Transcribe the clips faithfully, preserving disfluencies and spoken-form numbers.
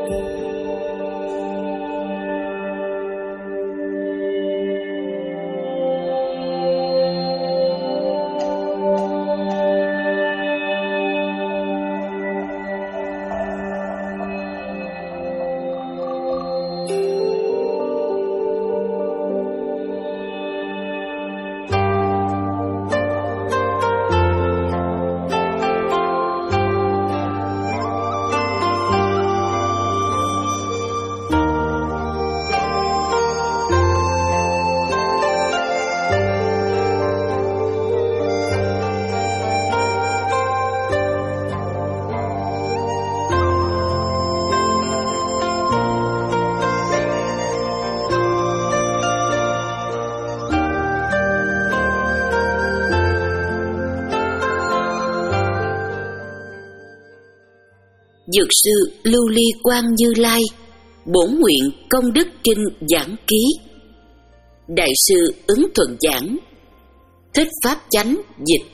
Dược sư Lưu Ly Quang Như Lai, bổn nguyện công đức kinh giảng ký. Đại sư Ứng Thuận giảng, Thích Pháp Chánh dịch.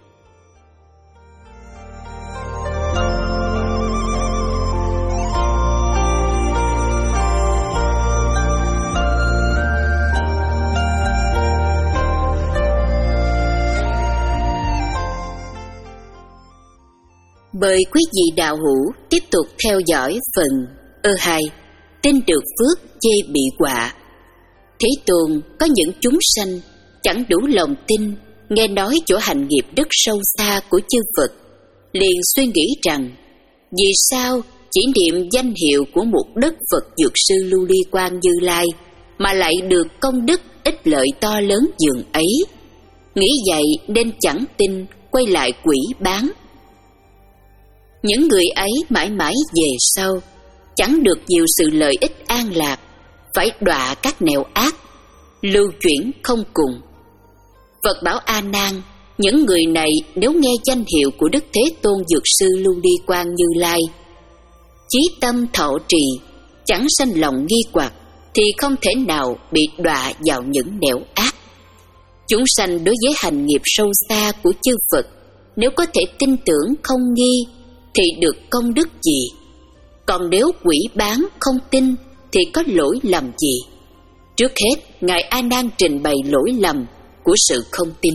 Mời quý vị đạo hữu tiếp tục theo dõi phần ơ hai, tin được phước chê bị họa. Thế Tôn có những chúng sanh chẳng đủ lòng tin nghe nói chỗ hành nghiệp rất sâu xa của chư Phật, liền suy nghĩ rằng vì sao chỉ niệm danh hiệu của một đất Phật Dược sư Lưu Ly Quang Như Lai mà lại được công đức ích lợi to lớn dường ấy. Nghĩ vậy nên chẳng tin, quay lại quỷ bán. Những người ấy mãi mãi về sau chẳng được nhiều sự lợi ích an lạc, phải đọa các nẻo ác, lưu chuyển không cùng. Phật bảo A Nan, những người này nếu nghe danh hiệu của Đức Thế Tôn Dược sư Lưu Ly Quang Như Lai, chí tâm thọ trì, chẳng sanh lòng nghi hoặc, thì không thể nào bị đọa vào những nẻo ác. Chúng sanh đối với hành nghiệp sâu xa của chư Phật, nếu có thể tin tưởng không nghi thì được công đức gì? Còn nếu quỷ bán không tin thì có lỗi lầm gì? Trước hết, Ngài A Nan trình bày lỗi lầm của sự không tin.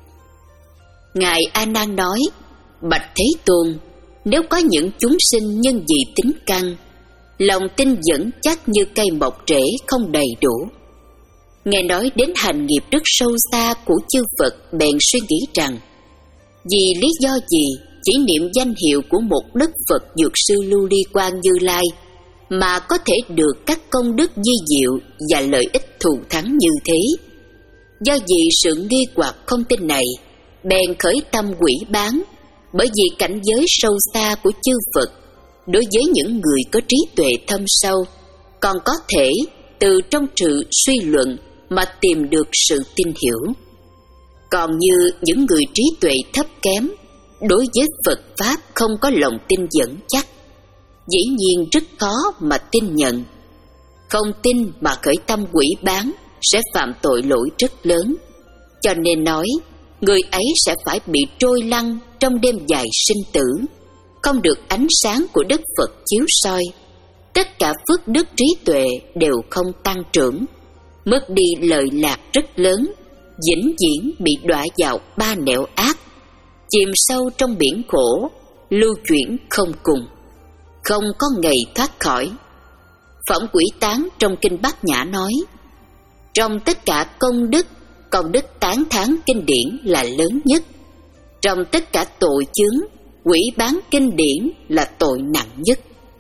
Ngài A Nan nói: Bạch Thế Tôn, nếu có những chúng sinh nhân dị tính căn, lòng tin vững chắc như cây mọc rễ không đầy đủ, nghe nói đến hành nghiệp rất sâu xa của chư Phật, bèn suy nghĩ rằng vì lý do gì chỉ niệm danh hiệu của một đất Phật Dược sư Lưu Ly Quang Như Lai mà có thể được các công đức di diệu và lợi ích thù thắng như thế. Do vì sự nghi hoặc không tin này, bèn khởi tâm quỷ bán, bởi vì cảnh giới sâu xa của chư Phật đối với những người có trí tuệ thâm sâu còn có thể từ trong sự suy luận mà tìm được sự tin hiểu. Còn như những người trí tuệ thấp kém, đối với Phật Pháp không có lòng tin vững chắc, dĩ nhiên rất khó mà tin nhận. Không tin mà khởi tâm quỷ bán sẽ phạm tội lỗi rất lớn. Cho nên nói, người ấy sẽ phải bị trôi lăn trong đêm dài sinh tử, không được ánh sáng của Đức Phật chiếu soi. Tất cả phước đức trí tuệ đều không tăng trưởng, mất đi lợi lạc rất lớn, vĩnh viễn bị đọa vào ba nẻo ác, chìm sâu trong biển khổ, lưu chuyển không cùng, không có ngày thoát khỏi. Phẩm Quỷ Tán trong Kinh Bát Nhã nói: trong tất cả công đức, công đức tán thán kinh điển là lớn nhất. Trong tất cả tội chướng, quỷ bán kinh điển là tội nặng nhất.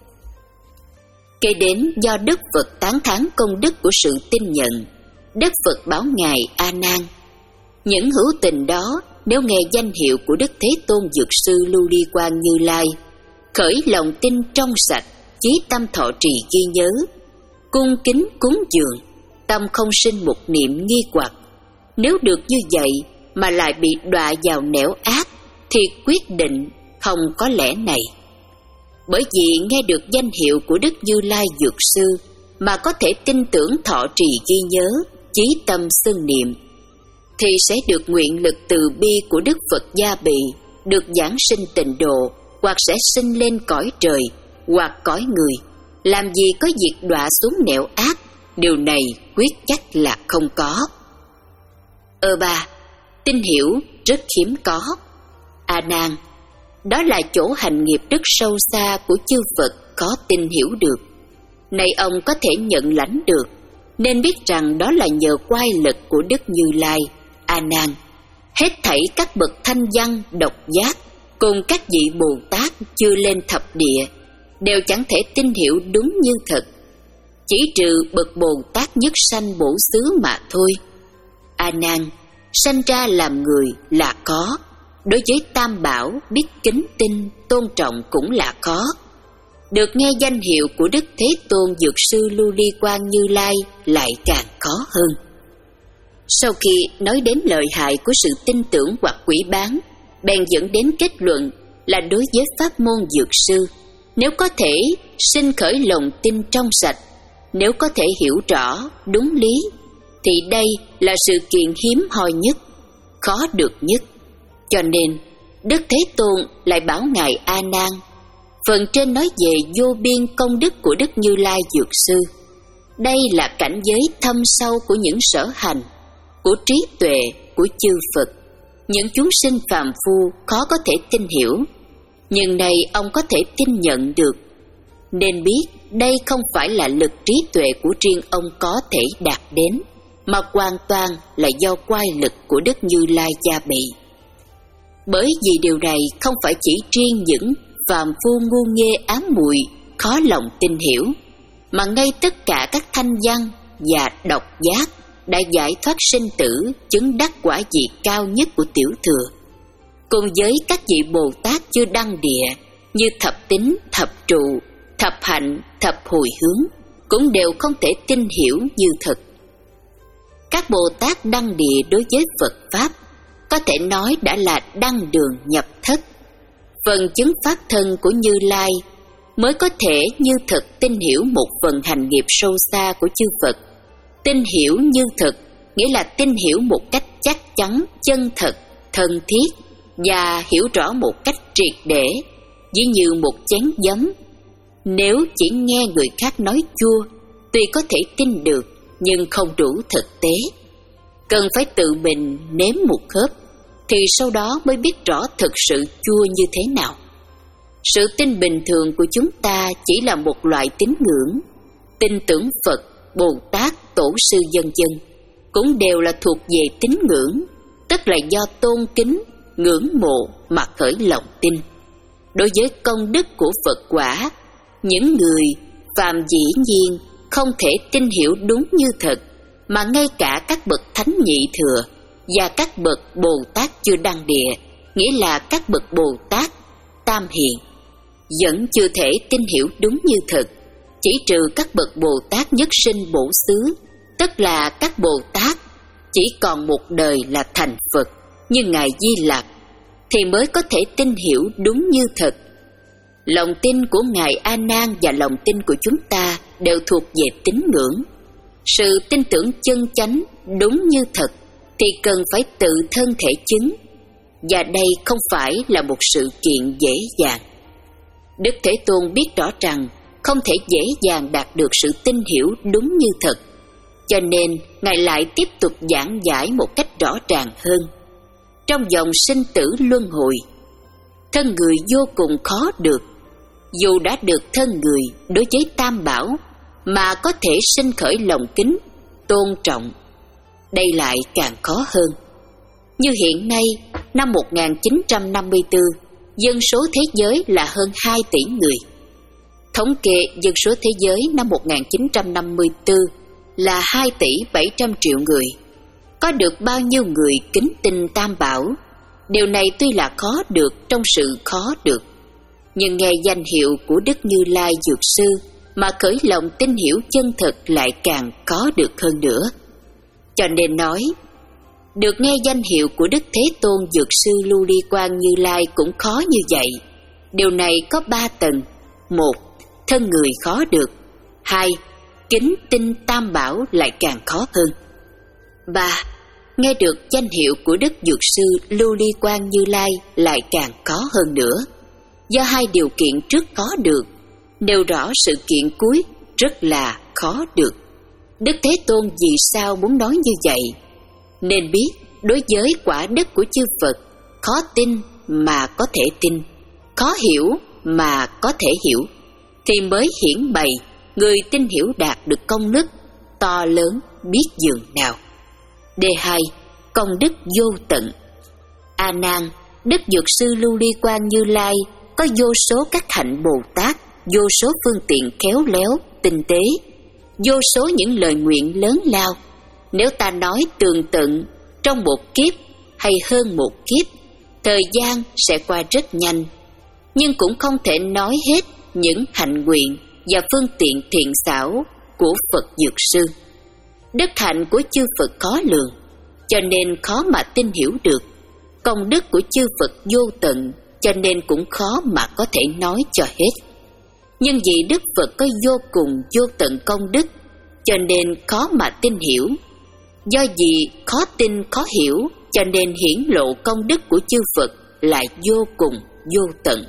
Kể đến do Đức Phật tán thán công đức của sự tin nhận, Đức Phật bảo Ngài A Nan: những hữu tình đó nếu nghe danh hiệu của Đức Thế Tôn Dược sư Lưu Ly Quang Như Lai, khởi lòng tin trong sạch, chí tâm thọ trì ghi nhớ, cung kính cúng dường, tâm không sinh một niệm nghi hoặc, nếu được như vậy mà lại bị đọa vào nẻo ác, thì quyết định không có lẽ này. Bởi vì nghe được danh hiệu của Đức Như Lai Dược sư mà có thể tin tưởng thọ trì ghi nhớ, chí tâm xưng niệm, thì sẽ được nguyện lực từ bi của Đức Phật gia bị, được giảng sinh tịnh độ, hoặc sẽ sinh lên cõi trời, hoặc cõi người, làm gì có việc đọa xuống nẻo ác, điều này quyết chắc là không có. Ơ ba, tinh hiểu rất hiếm có. A Nan, đó là chỗ hành nghiệp rất sâu xa của chư Phật khó tin hiểu được. Nay ông có thể nhận lãnh được, nên biết rằng đó là nhờ quay lực của Đức Như Lai. A Nan, hết thảy các bậc thanh văn độc giác cùng các vị Bồ Tát chưa lên thập địa đều chẳng thể tin hiểu đúng như thật, chỉ trừ bậc Bồ Tát nhất sanh bổ xứ mà thôi. A Nan, sanh ra làm người là có, đối với Tam Bảo biết kính tin tôn trọng cũng là có. Được nghe danh hiệu của Đức Thế Tôn Dược Sư Lưu Ly Quang Như Lai lại càng khó hơn. Sau khi nói đến lợi hại của sự tin tưởng hoặc quỷ bán, bèn dẫn đến kết luận là đối với pháp môn dược sư, nếu có thể sinh khởi lòng tin trong sạch, nếu có thể hiểu rõ đúng lý, thì đây là sự kiện hiếm hoi nhất, khó được nhất. Cho nên Đức Thế Tôn lại bảo ngài A Nan, phần trên nói về vô biên công đức của Đức Như Lai Dược Sư. Đây là cảnh giới thâm sâu của những sở hành, của trí tuệ của chư Phật, những chúng sinh phàm phu khó có thể tin hiểu, nhưng nay ông có thể tin nhận được. Nên biết đây không phải là lực trí tuệ của riêng ông có thể đạt đến, mà hoàn toàn là do quay lực của Đức Như Lai gia bị. Bởi vì điều này không phải chỉ riêng những phàm phu ngu nghê ám muội khó lòng tin hiểu, mà ngay tất cả các thanh văn và độc giác đã giải thoát sinh tử, chứng đắc quả vị cao nhất của tiểu thừa, cùng với các vị Bồ Tát chưa đăng địa như thập tín, thập trụ, thập hạnh, thập hồi hướng, cũng đều không thể tin hiểu như thật. Các Bồ Tát đăng địa đối với Phật Pháp có thể nói đã là đăng đường nhập thất. Phần chứng pháp thân của Như Lai mới có thể như thật tin hiểu một phần hành nghiệp sâu xa của chư Phật. Tin hiểu như thật nghĩa là tin hiểu một cách chắc chắn, chân thật, thân thiết, và hiểu rõ một cách triệt để, ví như một chén giấm. Nếu chỉ nghe người khác nói chua, tuy có thể tin được nhưng không đủ thực tế. Cần phải tự mình nếm một hớp, thì sau đó mới biết rõ thực sự chua như thế nào. Sự tin bình thường của chúng ta chỉ là một loại tín ngưỡng. Tin tưởng Phật, Bồ Tát, Tổ sư vân vân cũng đều là thuộc về tín ngưỡng, tức là do tôn kính, ngưỡng mộ mà khởi lòng tin. Đối với công đức của Phật quả, những người phàm dĩ nhiên không thể tin hiểu đúng như thật, mà ngay cả các bậc thánh nhị thừa và các bậc Bồ Tát chưa đăng địa, nghĩa là các bậc Bồ Tát tam hiền, vẫn chưa thể tin hiểu đúng như thật, chỉ trừ các bậc Bồ Tát nhất sinh bổ xứ, tức là các Bồ Tát chỉ còn một đời là thành Phật như ngài Di Lặc, thì mới có thể tin hiểu đúng như thật. Lòng tin của ngài A Nan và lòng tin của chúng ta đều thuộc về tín ngưỡng. Sự tin tưởng chân chánh đúng như thật thì cần phải tự thân thể chứng, và đây không phải là một sự kiện dễ dàng. Đức Thế Tôn biết rõ rằng không thể dễ dàng đạt được sự tin hiểu đúng như thật, cho nên ngài lại tiếp tục giảng giải một cách rõ ràng hơn. Trong dòng sinh tử luân hồi, thân người vô cùng khó được. Dù đã được thân người đối với Tam Bảo mà có thể sinh khởi lòng kính, tôn trọng, đây lại càng khó hơn. Như hiện nay, năm một nghìn chín trăm năm mươi tư, dân số thế giới là hơn hai tỷ người. Thống kê dân số thế giới năm một nghìn chín trăm năm mươi tư là hai tỷ bảy trăm triệu người. Có được bao nhiêu người kính tin Tam Bảo? Điều này tuy là khó được trong sự khó được, nhưng nghe danh hiệu của Đức Như Lai Dược Sư mà khởi lòng tin hiểu chân thật lại càng có được hơn nữa. Cho nên nói, được nghe danh hiệu của Đức Thế Tôn Dược Sư Lưu Ly Quang Như Lai cũng khó như vậy. Điều này có ba tầng. Một, thân người khó được. Hai, kính tin Tam Bảo lại càng khó hơn. Ba, nghe được danh hiệu của Đức Dược Sư Lưu Ly Quang Như Lai lại càng khó hơn nữa. Do hai điều kiện trước có được, nêu rõ sự kiện cuối rất là khó được. Đức Thế Tôn vì sao muốn nói như vậy? Nên biết đối với quả đức của chư Phật, khó tin mà có thể tin, khó hiểu mà có thể hiểu, thì mới hiển bày người tin hiểu đạt được công đức to lớn biết dường nào. Đề hai. Công đức vô tận. A Nan, Đức Dược Sư Lưu Ly Quang Như Lai có vô số các hạnh Bồ Tát, vô số phương tiện khéo léo, tinh tế, vô số những lời nguyện lớn lao. Nếu ta nói tường tận trong một kiếp hay hơn một kiếp, thời gian sẽ qua rất nhanh, nhưng cũng không thể nói hết những hạnh nguyện và phương tiện thiện xảo của Phật Dược Sư. Đức hạnh của chư Phật khó lường, cho nên khó mà tin hiểu được. Công đức của chư Phật vô tận, cho nên cũng khó mà có thể nói cho hết. Nhưng vì Đức Phật có vô cùng vô tận công đức, cho nên khó mà tin hiểu. Do vì khó tin khó hiểu, cho nên hiển lộ công đức của chư Phật lại vô cùng vô tận.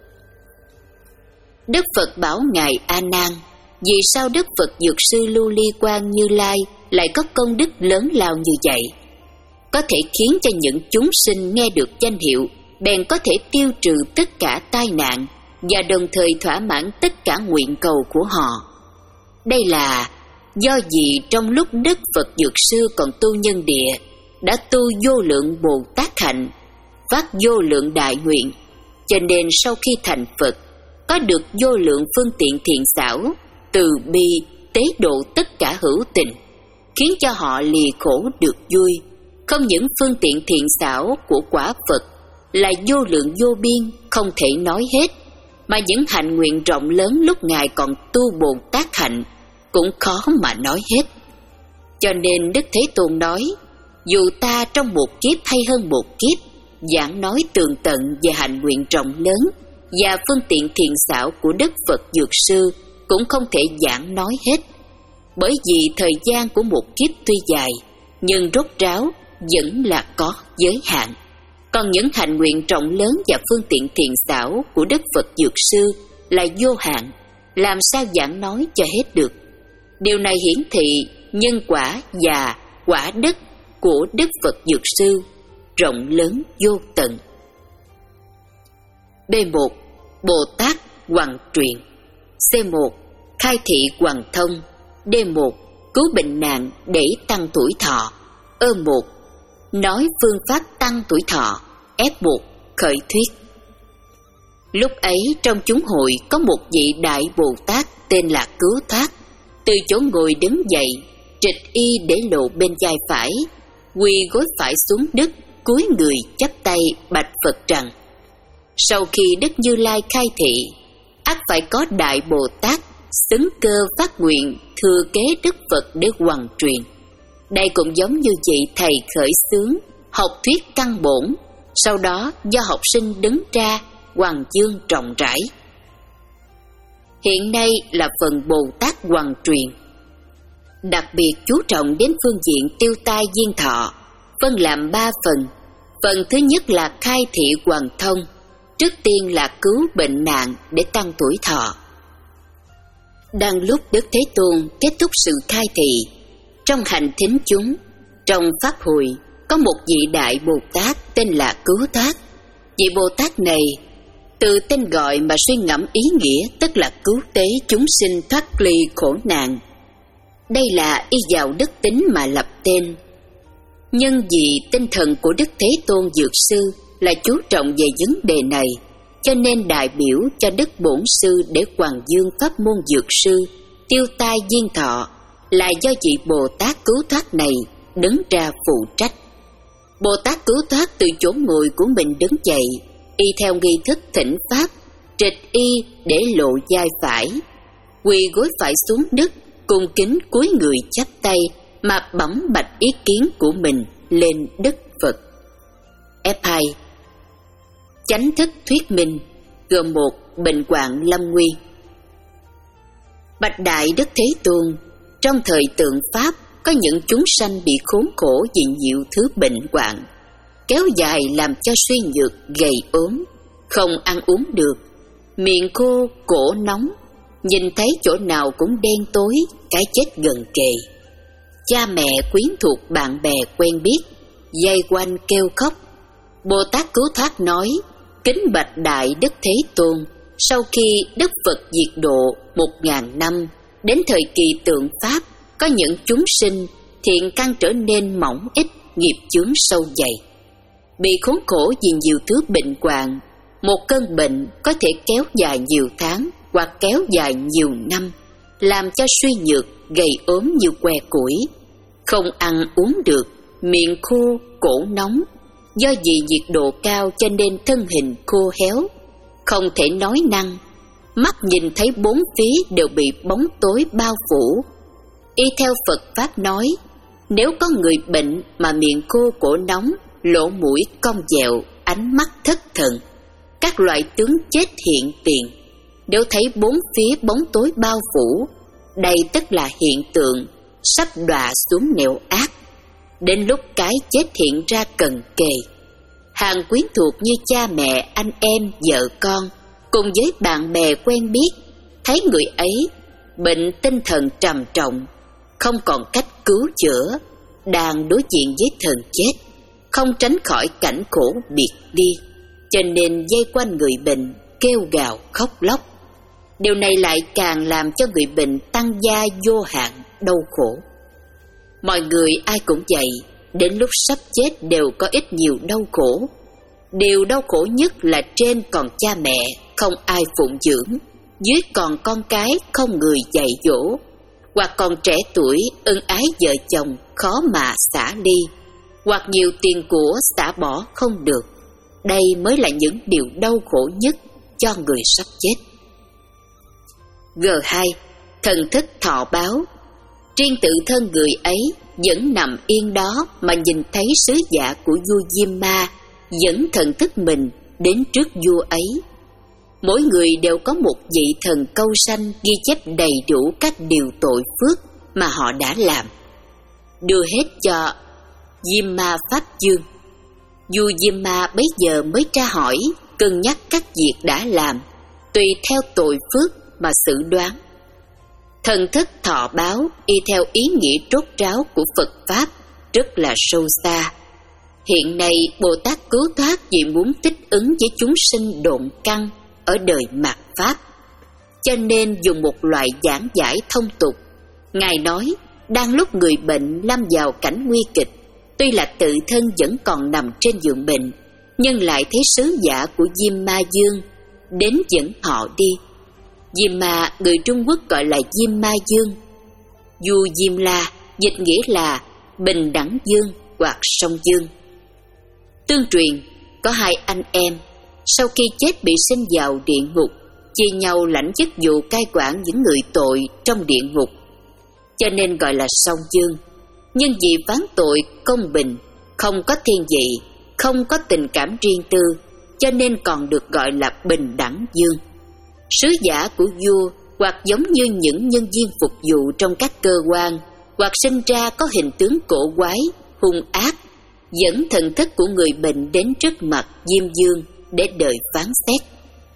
Đức Phật bảo Ngài A Nan, vì sao Đức Phật Dược Sư Lưu Ly Quang Như Lai lại có công đức lớn lao như vậy? Có thể khiến cho những chúng sinh nghe được danh hiệu, bèn có thể tiêu trừ tất cả tai nạn và đồng thời thỏa mãn tất cả nguyện cầu của họ. Đây là do vì trong lúc Đức Phật Dược Sư còn tu nhân địa, đã tu vô lượng Bồ Tát hạnh, phát vô lượng đại nguyện, cho nên sau khi thành Phật, có được vô lượng phương tiện thiện xảo, từ bi, tế độ tất cả hữu tình, khiến cho họ lìa khổ được vui. Không những phương tiện thiện xảo của quả Phật là vô lượng vô biên, không thể nói hết, mà những hạnh nguyện rộng lớn lúc Ngài còn tu Bồ Tát hạnh cũng khó mà nói hết. Cho nên Đức Thế Tôn nói, dù ta trong một kiếp hay hơn một kiếp, giảng nói tường tận về hạnh nguyện rộng lớn và phương tiện thiện xảo của Đức Phật Dược Sư cũng không thể giảng nói hết. Bởi vì thời gian của một kiếp tuy dài, nhưng rốt ráo vẫn là có giới hạn. Còn những hạnh nguyện rộng lớn và phương tiện thiện xảo của Đức Phật Dược Sư là vô hạn, làm sao giảng nói cho hết được. Điều này hiển thị nhân quả và quả đức của Đức Phật Dược Sư rộng lớn vô tận. B một. Bồ Tát Hoằng Truyền. C một. Khai thị Hoằng Thông. D một. Cứu bệnh nạn để tăng tuổi thọ. E một. Nói phương pháp tăng tuổi thọ. F một. Khởi thuyết. Lúc ấy trong chúng hội có một vị đại Bồ Tát tên là Cứu Thoát, từ chỗ ngồi đứng dậy, trịch y để lộ bên vai phải, quỳ gối phải xuống đất, cúi người chắp tay bạch Phật rằng: sau khi Đức Như Lai khai thị, ắt phải có đại Bồ Tát xứng cơ phát nguyện thừa kế Đức Phật để hoằng truyền. Đây cũng giống như vị thầy khởi xướng học thuyết căn bổn, sau đó do học sinh đứng ra hoằng dương rộng rãi. Hiện nay là phần Bồ Tát hoằng truyền, đặc biệt chú trọng đến phương diện tiêu tai diên thọ, phân làm ba phần. Phần thứ nhất là khai thị hoằng thông, trước tiên là cứu bệnh nạn để tăng tuổi thọ. Đang lúc Đức Thế Tôn kết thúc sự khai thị, trong hành thính chúng, trong pháp hội có một vị đại Bồ Tát tên là Cứu Thoát. Vị Bồ Tát này từ tên gọi mà suy ngẫm ý nghĩa, tức là cứu tế chúng sinh thoát ly khổ nạn. Đây là y vào đức tính mà lập tên. Nhưng vì tinh thần của Đức Thế Tôn Dược Sư là chú trọng về vấn đề này, cho nên đại biểu cho Đức Bổn Sư để hoằng dương pháp môn Dược Sư tiêu tai diên thọ là do vị Bồ Tát Cứu Thoát này đứng ra phụ trách. Bồ Tát Cứu Thoát từ chỗ ngồi của mình đứng dậy, y theo nghi thức thỉnh pháp, trịch y để lộ vai phải, quỳ gối phải xuống đất, cung kính cúi người chắp tay mà bẩm bạch ý kiến của mình lên Đức Phật. F hai. Chánh thức thuyết minh gồm một. Bệnh hoạn lâm nguy. Bạch đại Đức Thế Tôn, trong thời tượng pháp có những chúng sanh bị khốn khổ vì nhiều thứ bệnh hoạn kéo dài làm cho suy nhược, gầy ốm, không ăn uống được, miệng khô, cổ nóng, nhìn thấy chỗ nào cũng đen tối, cái chết gần kề. Cha mẹ, quyến thuộc, bạn bè quen biết vây quanh kêu khóc. Bồ Tát Cứu Thoát nói: kính bạch Đại Đức Thế Tôn, sau khi Đức Phật diệt độ một ngàn năm, đến thời kỳ tượng Pháp, có những chúng sinh thiện căn trở nên mỏng ít, nghiệp chướng sâu dày, bị khốn khổ vì nhiều thứ bệnh hoạn. Một cơn bệnh có thể kéo dài nhiều tháng hoặc kéo dài nhiều năm, làm cho suy nhược, gầy ốm như que củi, không ăn uống được, miệng khô, cổ nóng. Do vì nhiệt độ cao cho nên thân hình khô héo, không thể nói năng, mắt nhìn thấy bốn phía đều bị bóng tối bao phủ. Y theo Phật Pháp nói, nếu có người bệnh mà miệng khô, cổ nóng, lỗ mũi cong dẹo, ánh mắt thất thần, các loại tướng chết hiện tiền, nếu thấy bốn phía bóng tối bao phủ, đây tức là hiện tượng sắp đọa xuống nẻo ác. Đến lúc cái chết hiện ra cận kề, hàng quyến thuộc như cha mẹ, anh em, vợ con cùng với bạn bè quen biết thấy người ấy bệnh tinh thần trầm trọng, không còn cách cứu chữa, đang đối diện với thần chết, không tránh khỏi cảnh khổ biệt đi, cho nên vây quanh người bệnh kêu gào khóc lóc. Điều này lại càng làm cho người bệnh tăng gia vô hạn đau khổ. Mọi người ai cũng vậy, đến lúc sắp chết đều có ít nhiều đau khổ. Điều đau khổ nhất là trên còn cha mẹ không ai phụng dưỡng, dưới còn con cái không người dạy dỗ, hoặc còn trẻ tuổi ân ái vợ chồng khó mà xả đi, hoặc nhiều tiền của xả bỏ không được. Đây mới là những điều đau khổ nhất cho người sắp chết. G hai. Thần thức thọ báo. Riêng tự thân người ấy vẫn nằm yên đó mà nhìn thấy sứ giả của vua Diêm Ma dẫn thần thức mình đến trước vua ấy. Mỗi người đều có một vị thần câu sanh ghi chép đầy đủ các điều tội phước mà họ đã làm, đưa hết cho Diêm Ma Pháp Dương. Vua Diêm Ma bấy giờ mới tra hỏi, cân nhắc các việc đã làm, tùy theo tội phước mà xử đoán. Thần thức thọ báo y theo ý nghĩa rốt ráo của Phật Pháp rất là sâu xa. Hiện nay Bồ Tát Cứu Thoát vì muốn thích ứng với chúng sinh độn căn ở đời mạt Pháp, cho nên dùng một loại giảng giải thông tục. Ngài nói, đang lúc người bệnh lâm vào cảnh nguy kịch, tuy là tự thân vẫn còn nằm trên giường bệnh, nhưng lại thấy sứ giả của Diêm Ma Dương đến dẫn họ đi. Diêm Ma người Trung Quốc gọi là Diêm Ma Dương. Du Diêm La dịch nghĩa là Bình Đẳng Dương hoặc Song Dương. Tương truyền có hai anh em sau khi chết bị sinh vào địa ngục, chia nhau lãnh chức vụ cai quản những người tội trong địa ngục, cho nên gọi là Song Dương. Nhưng vì phán tội công bình, không có thiên vị, không có tình cảm riêng tư, cho nên còn được gọi là Bình Đẳng Dương. Sứ giả của vua hoặc giống như những nhân viên phục vụ trong các cơ quan, hoặc sinh ra có hình tướng cổ quái, hung ác, dẫn thần thức của người bệnh đến trước mặt Diêm Dương để đợi phán xét.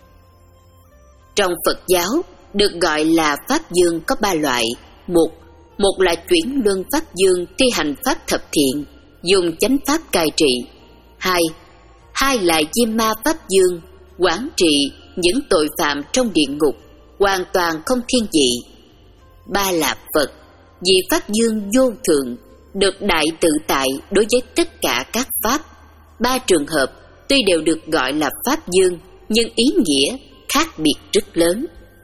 Trong Phật giáo được gọi là Pháp Dương có ba loại. Một, một là chuyển luân Pháp Dương thi hành pháp thập thiện, dùng chánh pháp cai trị. Hai, hai là Diêm Ma Pháp Dương, quản trị những tội phạm trong địa ngục, hoàn toàn không thiên vị. Ba là Phật, vì Pháp Dương vô thượng, được đại tự tại đối với tất cả các pháp. Ba trường hợp tuy đều được gọi là Pháp Dương, nhưng ý nghĩa khác biệt rất lớn.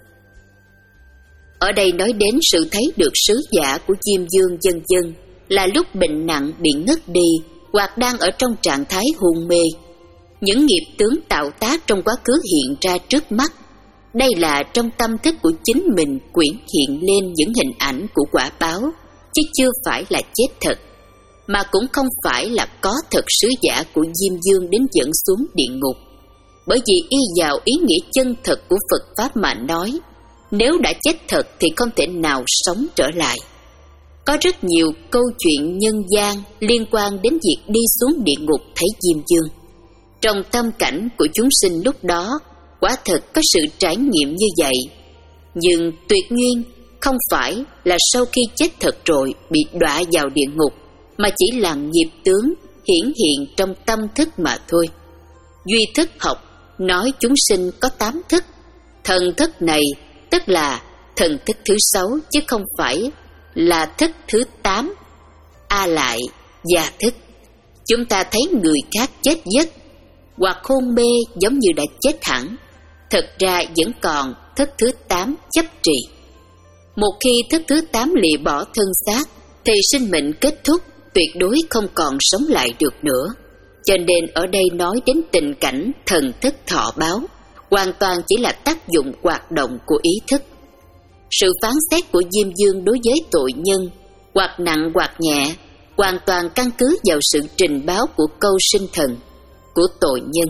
Ở đây nói đến sự thấy được sứ giả của Diêm Dương vân vân là lúc bệnh nặng bị ngất đi hoặc đang ở trong trạng thái hôn mê. Những nghiệp tướng tạo tác trong quá khứ hiện ra trước mắt. Đây là trong tâm thức của chính mình quyển hiện lên những hình ảnh của quả báo, chứ chưa phải là chết thật, mà cũng không phải là có thật sứ giả của Diêm Dương đến dẫn xuống địa ngục. Bởi vì y vào ý nghĩa chân thật của Phật Pháp mà nói, nếu đã chết thật thì không thể nào sống trở lại. Có rất nhiều câu chuyện nhân gian liên quan đến việc đi xuống địa ngục thấy Diêm Dương. Trong tâm cảnh của chúng sinh lúc đó, quả thật có sự trải nghiệm như vậy. Nhưng tuyệt nhiên không phải là sau khi chết thật rồi bị đọa vào địa ngục, mà chỉ là nghiệp tướng hiển hiện trong tâm thức mà thôi. Duy thức học nói chúng sinh có tám thức. Thần thức này tức là thần thức thứ sáu, chứ không phải là thức thứ tám. A lại già thức. Chúng ta thấy người khác chết giấc hoặc hôn mê giống như đã chết hẳn, thật ra vẫn còn thức thứ tám chấp trì. Một khi thức thứ tám lìa bỏ thân xác thì sinh mệnh kết thúc, tuyệt đối không còn sống lại được nữa. Cho nên ở đây nói đến tình cảnh thần thức thọ báo, hoàn toàn chỉ là tác dụng hoạt động của ý thức. Sự phán xét của Diêm Dương đối với tội nhân, hoặc nặng hoặc nhẹ, hoàn toàn căn cứ vào sự trình báo của câu sinh thần của tội nhân.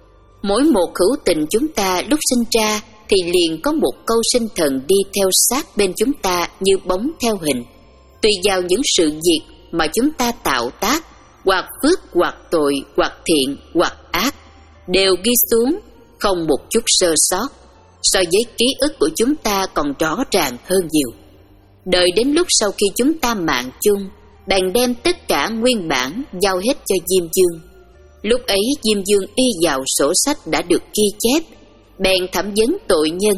Mỗi một hữu tình chúng ta lúc sinh ra thì liền có một câu sinh thần đi theo sát bên chúng ta như bóng theo hình. Tùy vào những sự việc mà chúng ta tạo tác, hoặc phước hoặc tội, hoặc thiện hoặc ác, đều ghi xuống không một chút sơ sót. So với ký ức của chúng ta còn rõ ràng hơn nhiều. Đợi đến lúc sau khi chúng ta mạng chung, bèn đem tất cả nguyên bản giao hết cho Diêm Dương. Lúc ấy Diêm Dương y vào sổ sách đã được ghi chép, bèn thẩm vấn tội nhân.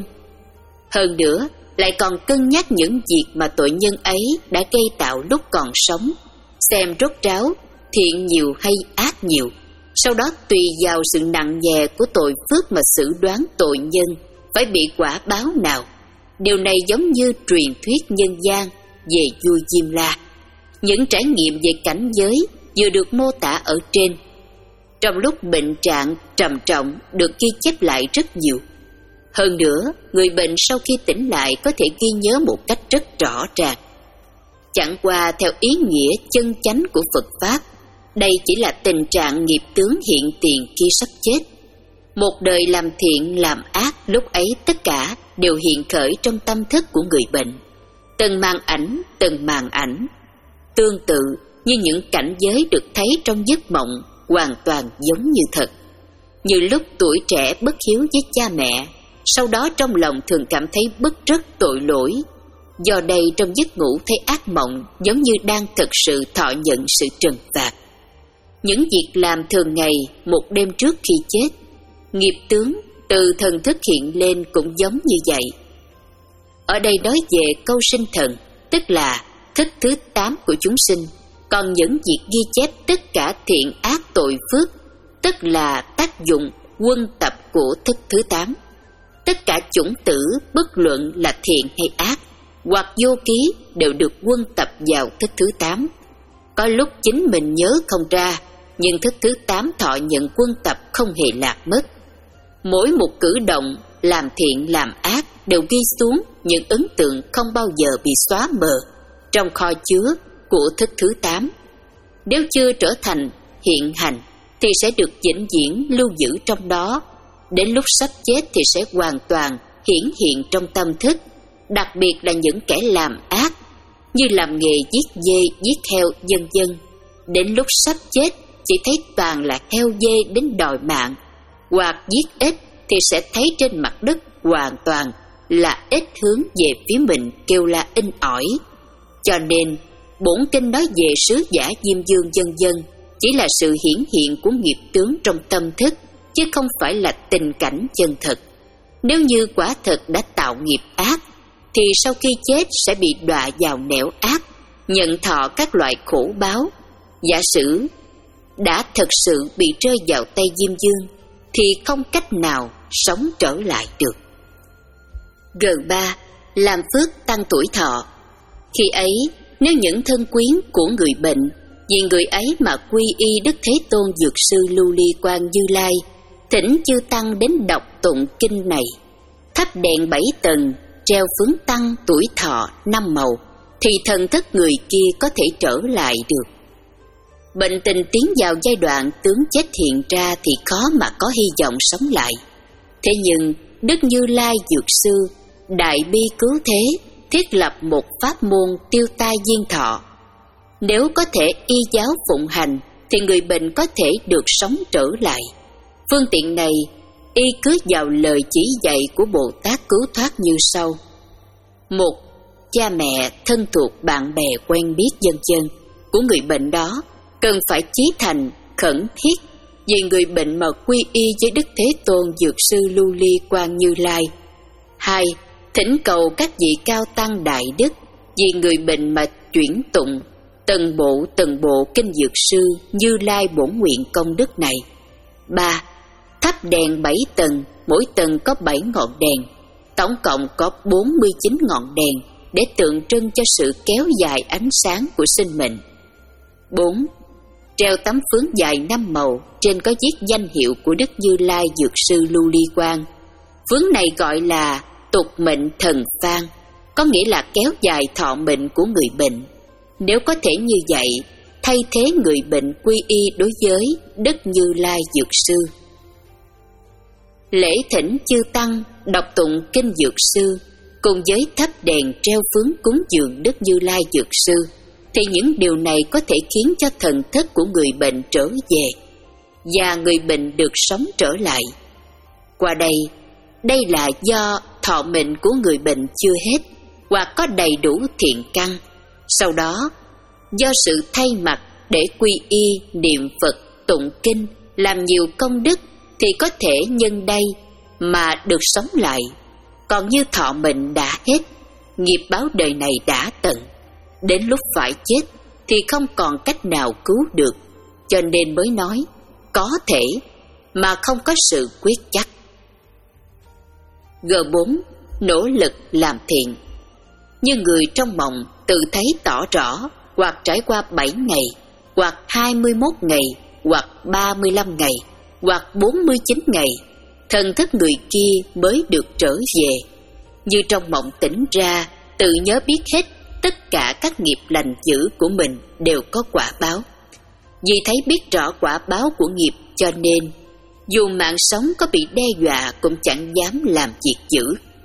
Hơn nữa lại còn cân nhắc những việc mà tội nhân ấy đã gây tạo lúc còn sống, xem rốt ráo thiện nhiều hay ác nhiều. Sau đó tùy vào sự nặng nhẹ của tội phước mà xử đoán tội nhân phải bị quả báo nào. Điều này giống như truyền thuyết nhân gian về vua Diêm La. Những trải nghiệm về cảnh giới vừa được mô tả ở trên, trong lúc bệnh trạng trầm trọng được ghi chép lại rất nhiều. Hơn nữa, người bệnh sau khi tỉnh lại có thể ghi nhớ một cách rất rõ ràng. Chẳng qua theo ý nghĩa chân chánh của Phật Pháp, đây chỉ là tình trạng nghiệp tướng hiện tiền khi sắp chết. Một đời làm thiện làm ác, lúc ấy tất cả đều hiện khởi trong tâm thức của người bệnh. Từng màn ảnh, từng màn ảnh, tương tự như những cảnh giới được thấy trong giấc mộng, hoàn toàn giống như thật. Như lúc tuổi trẻ bất hiếu với cha mẹ, sau đó trong lòng thường cảm thấy bức rất tội lỗi. Do đây trong giấc ngủ thấy ác mộng giống như đang thực sự thọ nhận sự trừng phạt. Những việc làm thường ngày một đêm trước khi chết, nghiệp tướng từ thần thức hiện lên cũng giống như vậy. Ở đây nói về câu sinh thần, tức là thức thứ tám của chúng sinh. Còn những việc ghi chép tất cả thiện ác tội phước, tức là tác dụng quân tập của thức thứ tám. Tất cả chủng tử bất luận là thiện hay ác, hoặc vô ký đều được quân tập vào thức thứ tám. Có lúc chính mình nhớ không ra, nhưng thức thứ tám thọ nhận quân tập không hề lạc mất. Mỗi một cử động làm thiện làm ác đều ghi xuống những ấn tượng không bao giờ bị xóa mờ trong kho chứa của thức thứ tám. Nếu chưa trở thành hiện hành thì sẽ được vĩnh viễn lưu giữ trong đó. Đến lúc sắp chết thì sẽ hoàn toàn hiển hiện trong tâm thức. Đặc biệt là những kẻ làm ác, như làm nghề giết dê, giết heo, vân vân. Đến lúc sắp chết chỉ thấy toàn là heo dê đến đòi mạng, hoặc giết ếch thì sẽ thấy trên mặt đất hoàn toàn là ếch hướng về phía mình kêu la inh ỏi. Cho nên bổn kinh nói về sứ giả Diêm Dương vân vân chỉ là sự hiển hiện của nghiệp tướng trong tâm thức, chứ không phải là tình cảnh chân thật. Nếu như quả thật đã tạo nghiệp ác thì sau khi chết sẽ bị đọa vào nẻo ác, nhận thọ các loại khổ báo. Giả sử đã thật sự bị rơi vào tay Diêm Dương thì không cách nào sống trở lại được. G ba. Làm phước tăng tuổi thọ. Khi ấy, nếu những thân quyến của người bệnh vì người ấy mà quy y Đức Thế Tôn Dược Sư Lưu Ly Quang Như Lai, thỉnh chư tăng đến đọc tụng kinh này, thắp đèn bảy tầng, treo phướng tăng tuổi thọ năm màu, thì thần thức người kia có thể trở lại được. Bệnh tình tiến vào giai đoạn tướng chết hiện ra thì khó mà có hy vọng sống lại. Thế nhưng Đức Như Lai Dược Sư đại bi cứu thế, thiết lập một pháp môn tiêu tai diên thọ. Nếu có thể y giáo phụng hành thì người bệnh có thể được sống trở lại. Phương tiện này y cứ vào lời chỉ dạy của Bồ Tát cứu thoát như sau. Một, cha mẹ, thân thuộc, bạn bè, quen biết vân vân của người bệnh đó cần phải chí thành, khẩn thiết vì người bệnh mà quy y với Đức Thế Tôn Dược Sư Lưu Ly Quang Như Lai. Hai, thỉnh cầu các vị cao tăng đại đức vì người bệnh mà chuyển tụng từng bộ từng bộ kinh Dược Sư Như Lai bổn nguyện công đức này. Ba, thắp đèn bảy tầng, mỗi tầng có bảy ngọn đèn, tổng cộng có bốn mươi chín ngọn đèn để tượng trưng cho sự kéo dài ánh sáng của sinh mệnh. Bốn, treo tấm phướng dài năm màu, trên có viết danh hiệu của Đức Như Lai Dược Sư Lưu Ly Quang. Phướng này gọi là tục mệnh thần phan, có nghĩa là kéo dài thọ mệnh của người bệnh. Nếu có thể như vậy, thay thế người bệnh quy y đối với Đức Như Lai Dược Sư. Lễ thỉnh chư tăng đọc tụng kinh Dược Sư cùng với thắp đèn treo phướng cúng dường Đức Như Lai Dược Sư, thì những điều này có thể khiến cho thần thức của người bệnh trở về và người bệnh được sống trở lại. Qua đây, đây là do thọ mệnh của người bệnh chưa hết hoặc có đầy đủ thiện căn. Sau đó, do sự thay mặt để quy y, niệm Phật, tụng kinh, làm nhiều công đức thì có thể nhân đây mà được sống lại. Còn như thọ mệnh đã hết, nghiệp báo đời này đã tận, đến lúc phải chết thì không còn cách nào cứu được, cho nên mới nói có thể mà không có sự quyết chắc. G bốn. Nỗ lực làm thiện. Như người trong mộng tự thấy tỏ rõ, hoặc trải qua bảy ngày, hoặc hai mươi mốt ngày, hoặc ba mươi lăm ngày, hoặc bốn mươi chín ngày, thần thức người kia mới được trở về. Như trong mộng tỉnh ra, tự nhớ biết hết tất cả các nghiệp lành dữ của mình đều có quả báo. Vì thấy biết rõ quả báo của nghiệp, cho nên dù mạng sống có bị đe dọa cũng chẳng dám làm việc dữ.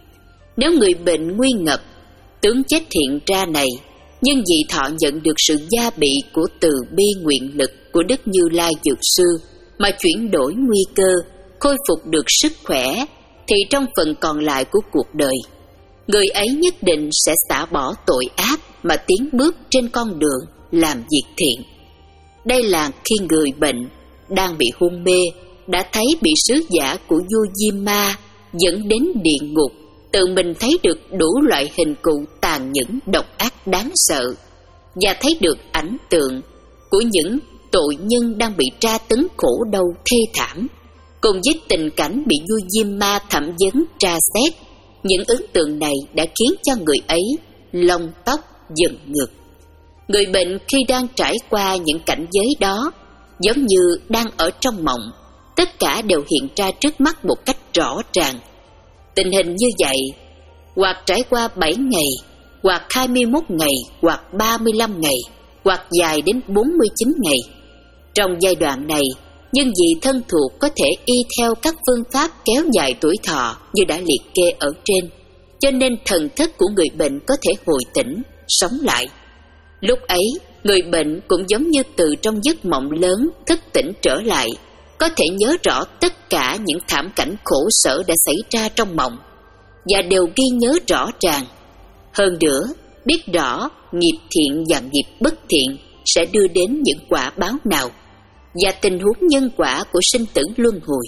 Nếu người bệnh nguy ngập, tướng chết hiện ra này, nhưng vì thọ nhận được sự gia bị của từ bi nguyện lực của Đức Như Lai Dược Sư mà chuyển đổi nguy cơ, khôi phục được sức khỏe, thì trong phần còn lại của cuộc đời, người ấy nhất định sẽ xả bỏ tội ác mà tiến bước trên con đường làm việc thiện. Đây là khi người bệnh đang bị hôn mê đã thấy bị sứ giả của vua Diêm Ma dẫn đến địa ngục, tự mình thấy được đủ loại hình cụ tàn nhẫn độc ác đáng sợ, và thấy được ảnh tượng của những tội nhân đang bị tra tấn khổ đau thê thảm, cùng với tình cảnh bị vua Diêm Ma thẩm vấn tra xét. Những ấn tượng này đã khiến cho người ấy lông tóc dựng ngược. Người bệnh khi đang trải qua những cảnh giới đó, giống như đang ở trong mộng, tất cả đều hiện ra trước mắt một cách rõ ràng. Tình hình như vậy, hoặc trải qua bảy ngày, hoặc hai mươi mốt ngày, hoặc ba mươi lăm ngày, hoặc dài đến bốn mươi chín ngày. Trong giai đoạn này, nhưng vì thân thuộc có thể y theo các phương pháp kéo dài tuổi thọ như đã liệt kê ở trên, cho nên thần thức của người bệnh có thể hồi tỉnh, sống lại. Lúc ấy, người bệnh cũng giống như từ trong giấc mộng lớn thức tỉnh trở lại, có thể nhớ rõ tất cả những thảm cảnh khổ sở đã xảy ra trong mộng, và đều ghi nhớ rõ ràng. Hơn nữa, biết rõ nghiệp thiện và nghiệp bất thiện sẽ đưa đến những quả báo nào, và tình huống nhân quả của sinh tử luân hồi.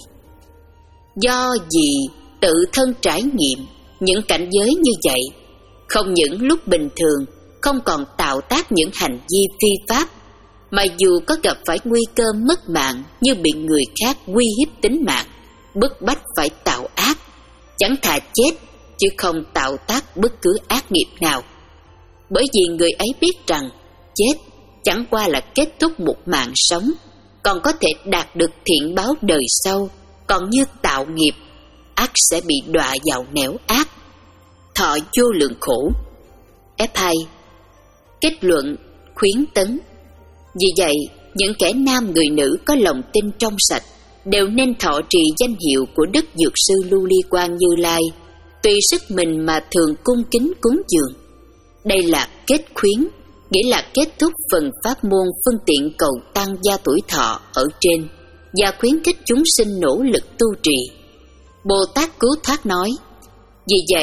Do vì tự thân trải nghiệm những cảnh giới như vậy, không những lúc bình thường không còn tạo tác những hành vi phi pháp, mà dù có gặp phải nguy cơ mất mạng như bị người khác uy hiếp tính mạng, bức bách phải tạo ác, chẳng thà chết chứ không tạo tác bất cứ ác nghiệp nào. Bởi vì người ấy biết rằng chết chẳng qua là kết thúc một mạng sống, còn có thể đạt được thiện báo đời sau. Còn như tạo nghiệp, ác sẽ bị đọa vào nẻo ác, thọ vô lượng khổ. F hai. Kết luận khuyến tấn. Vì vậy, những kẻ nam người nữ có lòng tin trong sạch đều nên thọ trì danh hiệu của Đức Dược Sư Lưu Ly Quang Như Lai, tùy sức mình mà thường cung kính cúng dường. Đây là kết khuyến, nghĩa là kết thúc phần pháp môn phương tiện cầu tăng gia tuổi thọ ở trên, và khuyến khích chúng sinh nỗ lực tu trì. Bồ Tát Cứu Thoát nói: vì vậy,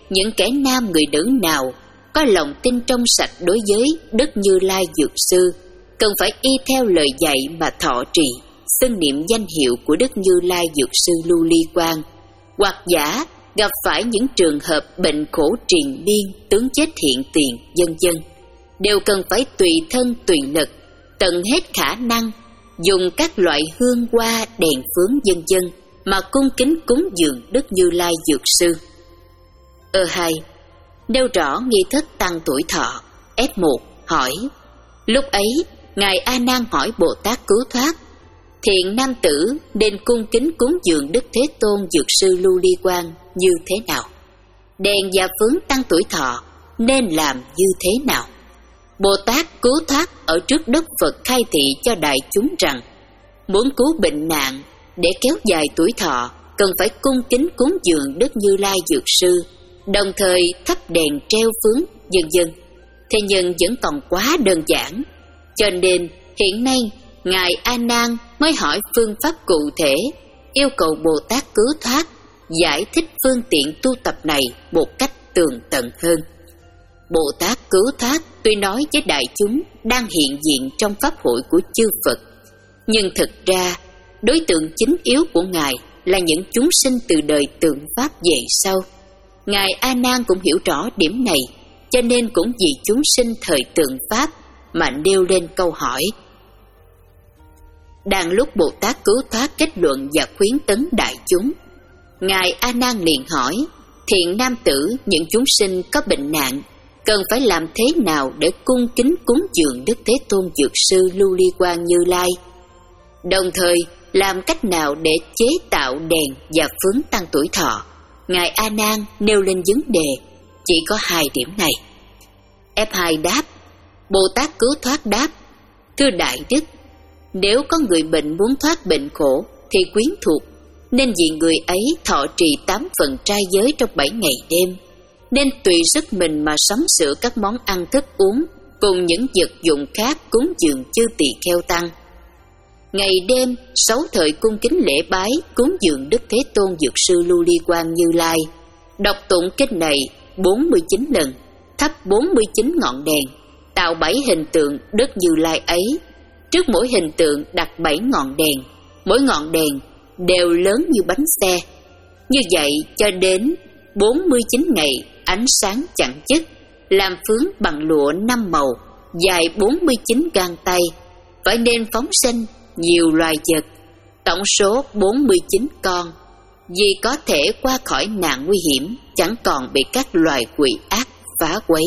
những kẻ nam người nữ nào có lòng tin trong sạch đối với Đức Như Lai Dược Sư, cần phải y theo lời dạy mà thọ trì, xưng niệm danh hiệu của Đức Như Lai Dược Sư Lưu Ly Quang. Hoặc giả gặp phải những trường hợp bệnh khổ triền miên, tướng chết hiện tiền, vân vân, đều cần phải tùy thân tùy lực, tận hết khả năng, dùng các loại hương hoa, đèn phướng vân vân mà cung kính cúng dường Đức Như Lai Dược Sư. Ơ hai, nêu rõ nghi thức tăng tuổi thọ. F một hỏi: lúc ấy Ngài A Nan hỏi Bồ Tát Cứu Thoát: thiện nam tử nên cung kính cúng dường Đức Thế Tôn Dược Sư Lưu Ly Quang như thế nào? Đèn và phướng tăng tuổi thọ nên làm như thế nào? Bồ Tát Cứu Thoát ở trước đất Phật khai thị cho đại chúng rằng, muốn cứu bệnh nạn để kéo dài tuổi thọ, cần phải cung kính cúng dường Đức Như Lai Dược Sư, đồng thời thắp đèn treo phướng vân vân. Thế nhưng vẫn còn quá đơn giản, cho nên hiện nay Ngài A Nan mới hỏi phương pháp cụ thể, yêu cầu Bồ Tát Cứu Thoát giải thích phương tiện tu tập này một cách tường tận hơn. Bồ Tát Cứu Thoát tuy nói với đại chúng đang hiện diện trong pháp hội của chư Phật, nhưng thực ra đối tượng chính yếu của Ngài là những chúng sinh từ đời tượng Pháp về sau. Ngài A Nan cũng hiểu rõ điểm này, cho nên cũng vì chúng sinh thời tượng Pháp mà nêu lên câu hỏi. Đang lúc Bồ Tát Cứu Thoát kết luận và khuyến tấn đại chúng, Ngài A Nan liền hỏi: thiện nam tử, những chúng sinh có bệnh nạn cần phải làm thế nào để cung kính cúng dường Đức Thế Tôn Dược Sư Lưu Ly Quang Như Lai? Đồng thời làm cách nào để chế tạo đèn và phướng tăng tuổi thọ? Ngài A Nan nêu lên vấn đề chỉ có hai điểm này. F hai đáp: Bồ Tát Cứu Thoát đáp: thưa Đại Đức, nếu có người bệnh muốn thoát bệnh khổ thì quyến thuộc, nên vì người ấy thọ trì tám phần trai giới trong bảy ngày đêm, nên tùy sức mình mà sắm sửa các món ăn thức uống cùng những vật dụng khác cúng dường chư tỳ kheo tăng. Ngày đêm sáu thời cung kính lễ bái cúng dường Đức Thế Tôn Dược Sư Lưu Ly Quang Như Lai, đọc tụng kinh này bốn mươi chín lần, thắp bốn mươi chín ngọn đèn, tạo bảy hình tượng Đức Như Lai ấy. Trước mỗi hình tượng đặt bảy ngọn đèn, mỗi ngọn đèn đều lớn như bánh xe. Như vậy cho đến bốn mươi chín ngày ánh sáng chẳng dứt, làm phướng bằng lụa năm màu, dài bốn mươi chín gang tay, phải nên phóng sinh nhiều loài vật, tổng số bốn mươi chín con, vì có thể qua khỏi nạn nguy hiểm, chẳng còn bị các loài quỷ ác phá quấy.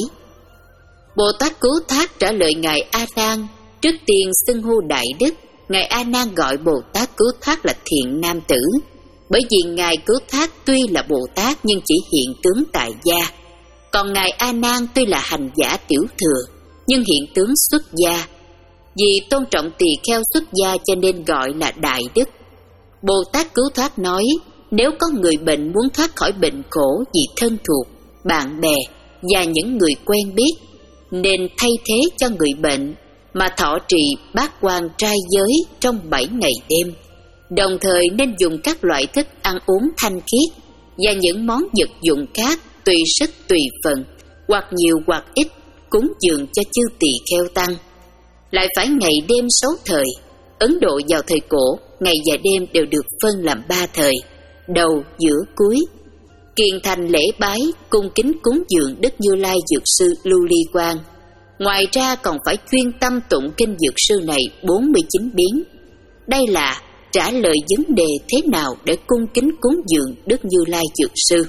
Bồ Tát Cứu Thoát trả lời Ngài A Nan, trước tiên xưng hô Đại Đức. Ngài A Nan gọi Bồ Tát Cứu Thoát là thiện nam tử, bởi vì Ngài Cứu Thoát tuy là Bồ Tát nhưng chỉ hiện tướng tại gia, còn Ngài A Nan tuy là hành giả tiểu thừa nhưng hiện tướng xuất gia. Vì tôn trọng tỳ kheo xuất gia cho nên gọi là Đại Đức. Bồ Tát Cứu Thoát nói, nếu có người bệnh muốn thoát khỏi bệnh khổ vì thân thuộc, bạn bè và những người quen biết, nên thay thế cho người bệnh mà thọ trì bát quan trai giới trong bảy ngày đêm, đồng thời nên dùng các loại thức ăn uống thanh khiết và những món vật dụng khác tùy sức tùy phần, hoặc nhiều hoặc ít, cúng dường cho chư tỳ kheo tăng. Lại phải ngày đêm sáu thời. Ấn Độ vào thời cổ, ngày và đêm đều được phân làm ba thời: đầu, giữa, cuối. Kiền thành lễ bái, cung kính cúng dường Đức Như Lai Dược Sư Lưu Ly Quang. Ngoài ra còn phải chuyên tâm tụng kinh Dược Sư này bốn mươi chín biến. Đây là trả lời vấn đề thế nào để cung kính cúng dường Đức Như Lai Dược Sư.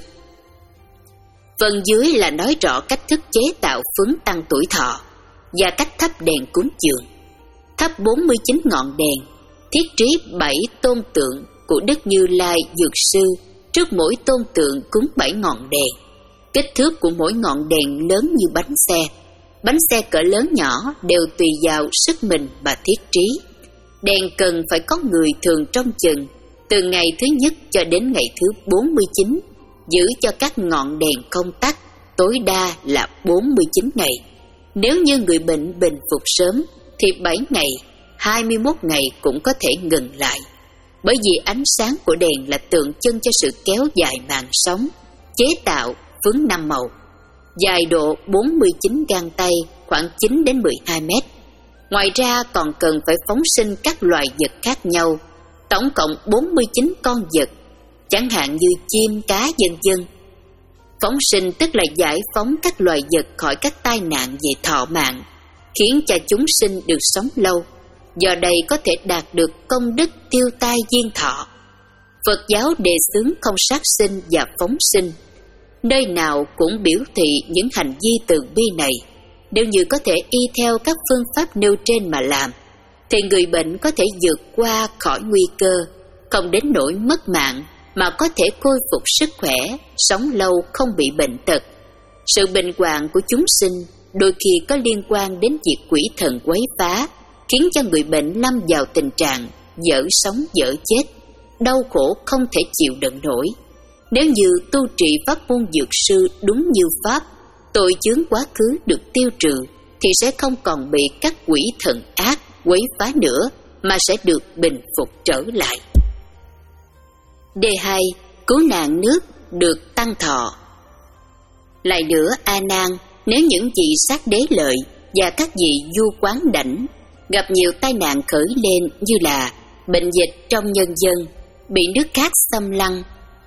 Phần dưới là nói rõ cách thức chế tạo phướng tăng tuổi thọ và cách thắp đèn cúng dường. Thắp bốn mươi chín ngọn đèn, thiết trí bảy tôn tượng của Đức Như Lai Dược Sư, trước mỗi tôn tượng cúng bảy ngọn đèn. Kích thước của mỗi ngọn đèn lớn như bánh xe. Bánh xe cỡ lớn nhỏ đều tùy vào sức mình mà thiết trí. Đèn cần phải có người thường trông chừng từ ngày thứ nhất cho đến ngày thứ bốn mươi chín, giữ cho các ngọn đèn không tắt, tối đa là bốn mươi chín ngày. Nếu như người bệnh bình phục sớm thì bảy ngày, hai mươi mốt ngày cũng có thể ngừng lại. Bởi vì ánh sáng của đèn là tượng trưng cho sự kéo dài mạng sống. Chế tạo phướng năm màu, dài độ bốn mươi chín gang tay, khoảng chín đến mười hai mét. Ngoài ra còn cần phải phóng sinh các loài vật khác nhau, tổng cộng bốn mươi chín con vật, chẳng hạn như chim, cá, vân vân. Phóng sinh tức là giải phóng các loài vật khỏi các tai nạn về thọ mạng, khiến cho chúng sinh được sống lâu, do đây có thể đạt được công đức tiêu tai diên thọ. Phật giáo đề xướng không sát sinh và phóng sinh, nơi nào cũng biểu thị những hành vi từ bi này. Nếu như có thể y theo các phương pháp nêu trên mà làm, thì người bệnh có thể vượt qua khỏi nguy cơ, không đến nỗi mất mạng, mà có thể khôi phục sức khỏe, sống lâu không bị bệnh tật. Sự bệnh hoạn của chúng sinh đôi khi có liên quan đến việc quỷ thần quấy phá, khiến cho người bệnh lâm vào tình trạng dở sống dở chết, đau khổ không thể chịu đựng nổi. Nếu như tu trì pháp môn dược sư đúng như pháp, tội chướng quá khứ được tiêu trừ, thì sẽ không còn bị các quỷ thần ác quấy phá nữa, mà sẽ được bình phục trở lại. D hai. Cứu nạn nước được tăng thọ. Lại nữa, A Nan, nếu những vị sát đế lợi và các vị vua quán đảnh gặp nhiều tai nạn khởi lên, như là bệnh dịch trong nhân dân, bị nước khác xâm lăng,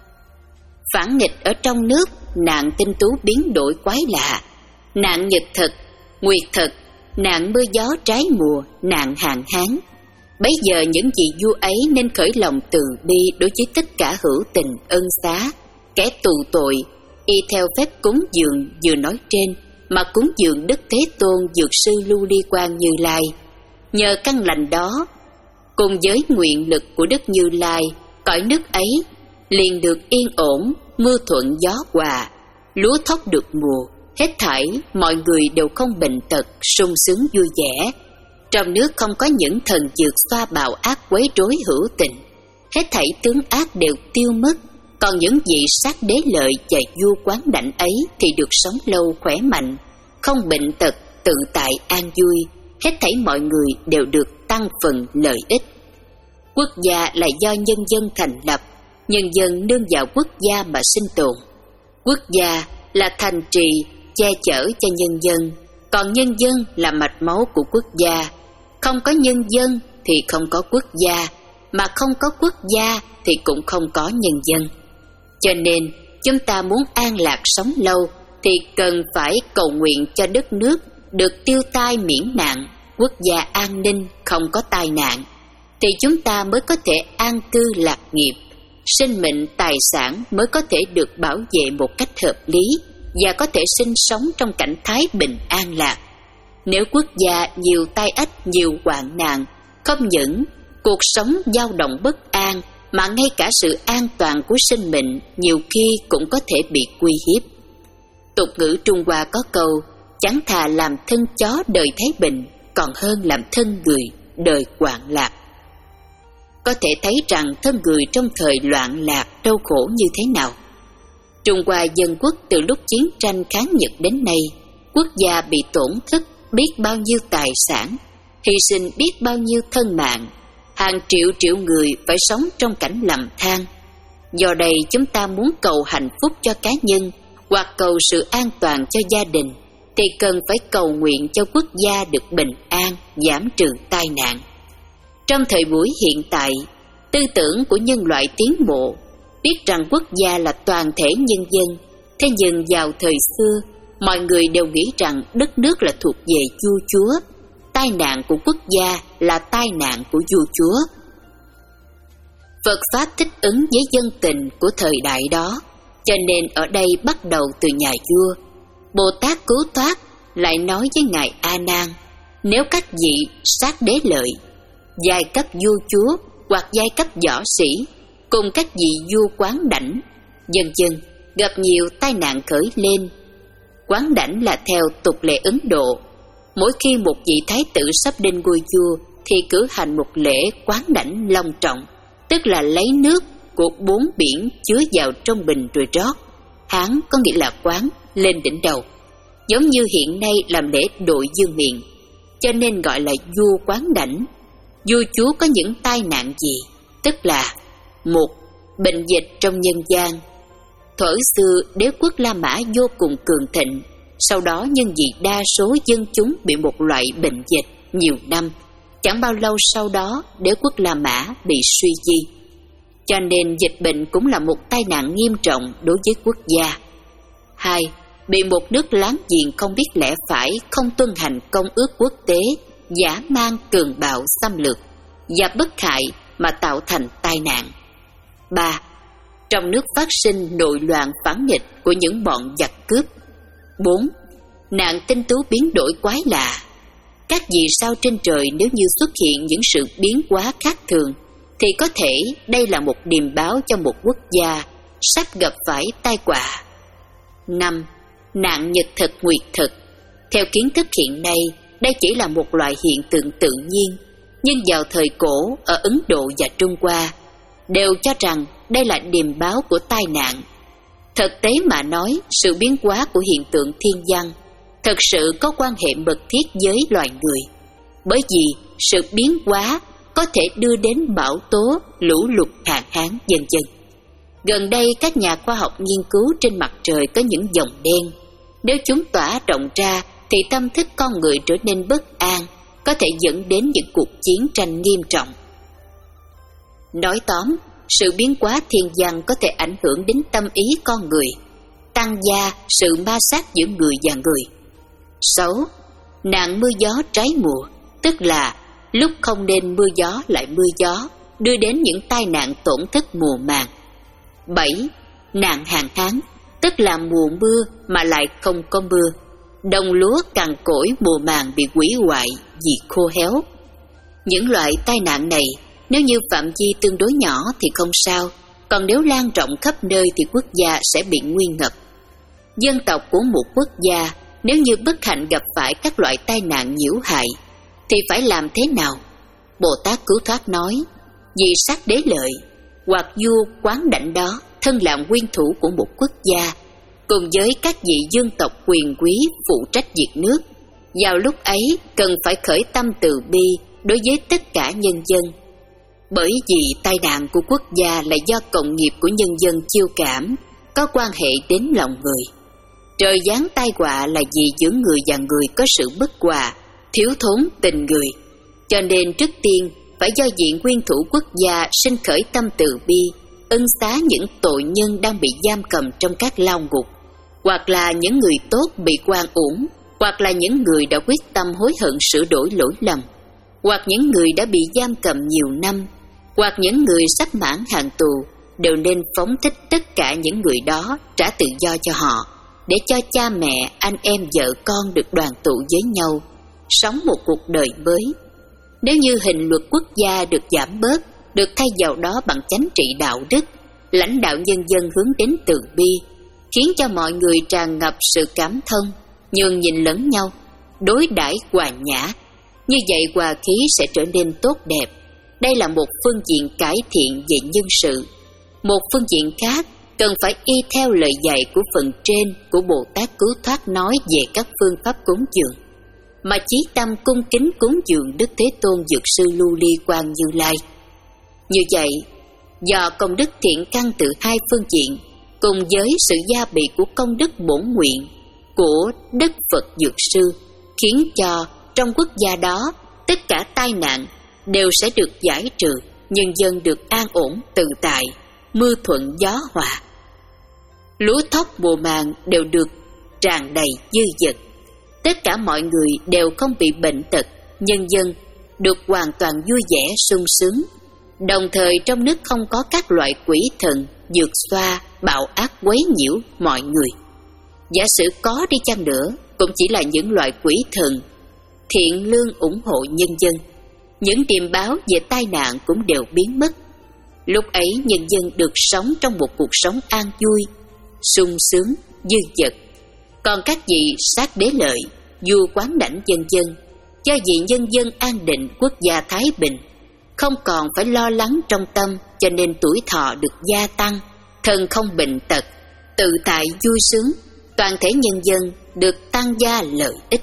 phản nghịch ở trong nước, nạn tinh tú biến đổi quái lạ, nạn nhật thực, nguyệt thực, nạn mưa gió trái mùa, nạn hạn hán, bấy giờ những vị vua ấy nên khởi lòng từ bi đối với tất cả hữu tình ân xá, kẻ tù tội, y theo phép cúng dường vừa nói trên mà cúng dường Đức Thế Tôn Dược Sư Lưu Ly Quang Như Lai. Nhờ căn lành đó, cùng với nguyện lực của Đức Như Lai, cõi nước ấy liền được yên ổn, mưa thuận gió hòa, lúa thóc được mùa, hết thảy mọi người đều không bệnh tật, sung sướng vui vẻ. Trong nước không có những thần dược xoa bạo ác quấy rối hữu tình, hết thảy tướng ác đều tiêu mất. Còn những vị sát đế lợi và vua quán đảnh ấy thì được sống lâu khỏe mạnh, không bệnh tật, tự tại an vui, hết thảy mọi người đều được tăng phần lợi ích. Quốc gia là do nhân dân thành lập, nhân dân nương vào quốc gia mà sinh tồn. Quốc gia là thành trì che chở cho nhân dân, còn nhân dân là mạch máu của quốc gia. Không có nhân dân thì không có quốc gia, mà không có quốc gia thì cũng không có nhân dân. Cho nên chúng ta muốn an lạc sống lâu thì cần phải cầu nguyện cho đất nước được tiêu tai miễn nạn, quốc gia an ninh, không có tai nạn, thì chúng ta mới có thể an cư lạc nghiệp, sinh mệnh tài sản mới có thể được bảo vệ một cách hợp lý và có thể sinh sống trong cảnh thái bình an lạc. Nếu quốc gia nhiều tai ách, nhiều hoạn nạn, không những cuộc sống dao động bất an, mà ngay cả sự an toàn của sinh mệnh nhiều khi cũng có thể bị uy hiếp. Tục ngữ Trung Hoa có câu, chẳng thà làm thân chó đời thái bình, còn hơn làm thân người đời hoạn lạc. Có thể thấy rằng thân người trong thời loạn lạc đau khổ như thế nào. Trung Hoa dân quốc từ lúc chiến tranh kháng Nhật đến nay, quốc gia bị tổn thất biết bao nhiêu tài sản, hy sinh biết bao nhiêu thân mạng, hàng triệu triệu người phải sống trong cảnh lầm than. Do đây chúng ta muốn cầu hạnh phúc cho cá nhân hoặc cầu sự an toàn cho gia đình, thì cần phải cầu nguyện cho quốc gia được bình an, giảm trừ tai nạn. Trong thời buổi hiện tại, tư tưởng của nhân loại tiến bộ, biết rằng quốc gia là toàn thể nhân dân. Thế nhưng vào thời xưa, mọi người đều nghĩ rằng đất nước là thuộc về vua chúa, tai nạn của quốc gia là tai nạn của vua chúa. Phật Pháp thích ứng với dân tình của thời đại đó, cho nên ở đây bắt đầu từ nhà vua. Bồ Tát Cứu Thoát lại nói với Ngài A Nan, nếu các vị sát đế lợi, giai cấp vua chúa hoặc giai cấp võ sĩ, cùng các vị vua quán đảnh, dần dần gặp nhiều tai nạn khởi lên. Quán đảnh là theo tục lệ Ấn Độ, mỗi khi một vị thái tử sắp lên ngôi vua thì cử hành một lễ quán đảnh long trọng, tức là lấy nước của bốn biển chứa vào trong bình rồi rót. Hán có nghĩa là quán, lên đỉnh đầu, giống như hiện nay làm lễ đội dương miện, cho nên gọi là vua quán đảnh. Vua chúa có những tai nạn gì? Tức là một, bệnh dịch trong nhân gian, Thuở xưa đế quốc La Mã vô cùng cường thịnh, sau đó nhân vì đa số dân chúng bị một loại bệnh dịch nhiều năm, chẳng bao lâu sau đó đế quốc La Mã bị suy di. Cho nên dịch bệnh cũng là một tai nạn nghiêm trọng đối với quốc gia. Hai, bị một nước láng giềng không biết lẽ phải, không tuân hành công ước quốc tế, dã man cường bạo xâm lược và bất hại mà tạo thành tai nạn. Ba, trong nước phát sinh nội loạn phản nghịch của những bọn giặc cướp. Bốn, nạn tinh tú biến đổi quái lạ. Các vì sao trên trời nếu như xuất hiện những sự biến hóa khác thường, thì có thể đây là một điềm báo cho một quốc gia sắp gặp phải tai họa. Năm, nạn nhật thực nguyệt thực. Theo kiến thức hiện nay, đây chỉ là một loại hiện tượng tự nhiên, nhưng vào thời cổ ở Ấn Độ và Trung Hoa đều cho rằng đây là điềm báo của tai nạn. Thực tế mà nói, sự biến hóa của hiện tượng thiên văn thật sự có quan hệ mật thiết với loài người, bởi vì sự biến hóa có thể đưa đến bão tố, lũ lụt, hạn hán, vân vân. Gần đây các nhà khoa học nghiên cứu trên mặt trời có những vòng đen. Nếu chúng tỏa rộng ra thì tâm thức con người trở nên bất an, có thể dẫn đến những cuộc chiến tranh nghiêm trọng. Nói tóm, sự biến hóa thiên văn có thể ảnh hưởng đến tâm ý con người, tăng gia sự ma sát giữa người và người. Sáu, nạn mưa gió trái mùa, tức là lúc không nên mưa gió lại mưa gió, đưa đến những tai nạn tổn thất mùa màng. Bảy, nạn hạn hán, tức là mùa mưa mà lại không có mưa, đồng lúa cằn cỗi, mùa màng bị hủy hoại vì khô héo. Những loại tai nạn này nếu như phạm vi tương đối nhỏ thì không sao, còn nếu lan rộng khắp nơi thì quốc gia sẽ bị nguy ngập. Dân tộc của một quốc gia nếu như bất hạnh gặp phải các loại tai nạn nhiễu hại thì phải làm thế nào? Bồ Tát Cứu Thoát nói, vì sát đế lợi, hoặc vua quán đảnh đó thân làm nguyên thủ của một quốc gia, cùng với các vị dương tộc quyền quý phụ trách việc nước, vào lúc ấy cần phải khởi tâm từ bi đối với tất cả nhân dân. Bởi vì tai nạn của quốc gia là do cộng nghiệp của nhân dân chiêu cảm, có quan hệ đến lòng người. Trời giáng tai họa là vì giữa người và người có sự bất hòa, thiếu thốn tình người. Cho nên trước tiên phải do diện nguyên thủ quốc gia sinh khởi tâm từ bi, ân xá những tội nhân đang bị giam cầm trong các lao ngục, hoặc là những người tốt bị oan uổng, hoặc là những người đã quyết tâm hối hận sửa đổi lỗi lầm, hoặc những người đã bị giam cầm nhiều năm, hoặc những người sắp mãn hạn tù, đều nên phóng thích tất cả những người đó, trả tự do cho họ, để cho cha mẹ, anh em, vợ con được đoàn tụ với nhau, sống một cuộc đời mới. Nếu như hình luật quốc gia được giảm bớt, được thay vào đó bằng chánh trị đạo đức, lãnh đạo nhân dân hướng đến từ bi, khiến cho mọi người tràn ngập sự cảm thông, nhường nhìn lẫn nhau, đối đãi hòa nhã, như vậy hòa khí sẽ trở nên tốt đẹp. Đây là một phương diện cải thiện về nhân sự. Một phương diện khác, cần phải y theo lời dạy của phần trên của Bồ Tát Cứu Thoát nói về các phương pháp cúng dường, mà chí tâm cung kính cúng dường Đức Thế Tôn Dược Sư Lưu Ly Quang Như Lai. Như vậy, do công đức thiện căn từ hai phương diện, cùng với sự gia bị của công đức bổn nguyện của Đức Phật Dược Sư, khiến cho trong quốc gia đó tất cả tai nạn đều sẽ được giải trừ, nhân dân được an ổn tự tại, mưa thuận gió hòa. Lúa thóc mùa màng đều được tràn đầy dư dật, tất cả mọi người đều không bị bệnh tật, nhân dân được hoàn toàn vui vẻ sung sướng. Đồng thời trong nước không có các loại quỷ thần, dược xoa, bạo ác quấy nhiễu mọi người. Giả sử có đi chăng nữa, cũng chỉ là những loại quỷ thần thiện lương ủng hộ nhân dân. Những điềm báo về tai nạn cũng đều biến mất. Lúc ấy nhân dân được sống trong một cuộc sống an vui, sung sướng, dư dật. Còn các vị sát đế lợi, vua quán đảnh dân dân, cho vì nhân dân an định, quốc gia thái bình, không còn phải lo lắng trong tâm, cho nên tuổi thọ được gia tăng, thân không bệnh tật, tự tại vui sướng, toàn thể nhân dân được tăng gia lợi ích.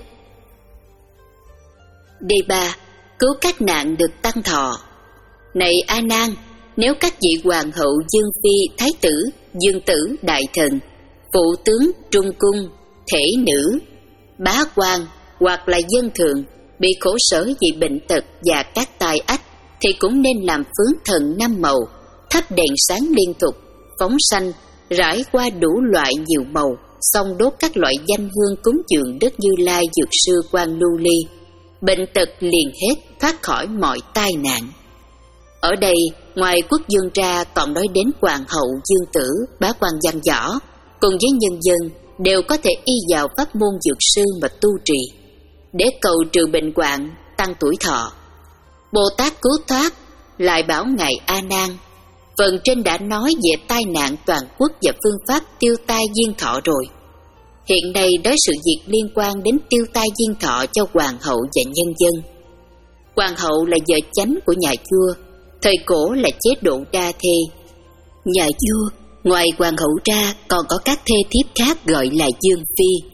D ba. Cứu các nạn được tăng thọ. Này A Nan, Nếu các vị hoàng hậu, dương phi, thái tử, dương tử, đại thần, phụ tướng, trung cung, thể nữ, bá quan hoặc là dân thường bị khổ sở vì bệnh tật và các tai ách, thì cũng nên làm phướng thần năm màu, thắp đèn sáng liên tục, phóng sanh, rải qua đủ loại nhiều màu, xong đốt các loại danh hương cúng dường Đức Như Lai, Dược Sư, Quan Lưu Ly. Bệnh tật liền hết, thoát khỏi mọi tai nạn. Ở đây, ngoài quốc vương ra còn nói đến hoàng hậu, dương tử, bá quan văn võ, cùng với nhân dân đều có thể y vào pháp môn dược sư mà tu trì, để cầu trừ bệnh hoạn, tăng tuổi thọ. Bồ Tát Cứu Thoát lại bảo Ngài A Nan, phần trên đã nói về tai nạn toàn quốc và phương pháp tiêu tai diên thọ rồi. Hiện nay đối sự việc liên quan đến tiêu tai diên thọ cho hoàng hậu và nhân dân. Hoàng hậu là vợ chánh của nhà vua, thời cổ là chế độ đa thê. Nhà vua ngoài hoàng hậu ra còn có các thê thiếp khác gọi là dương phi.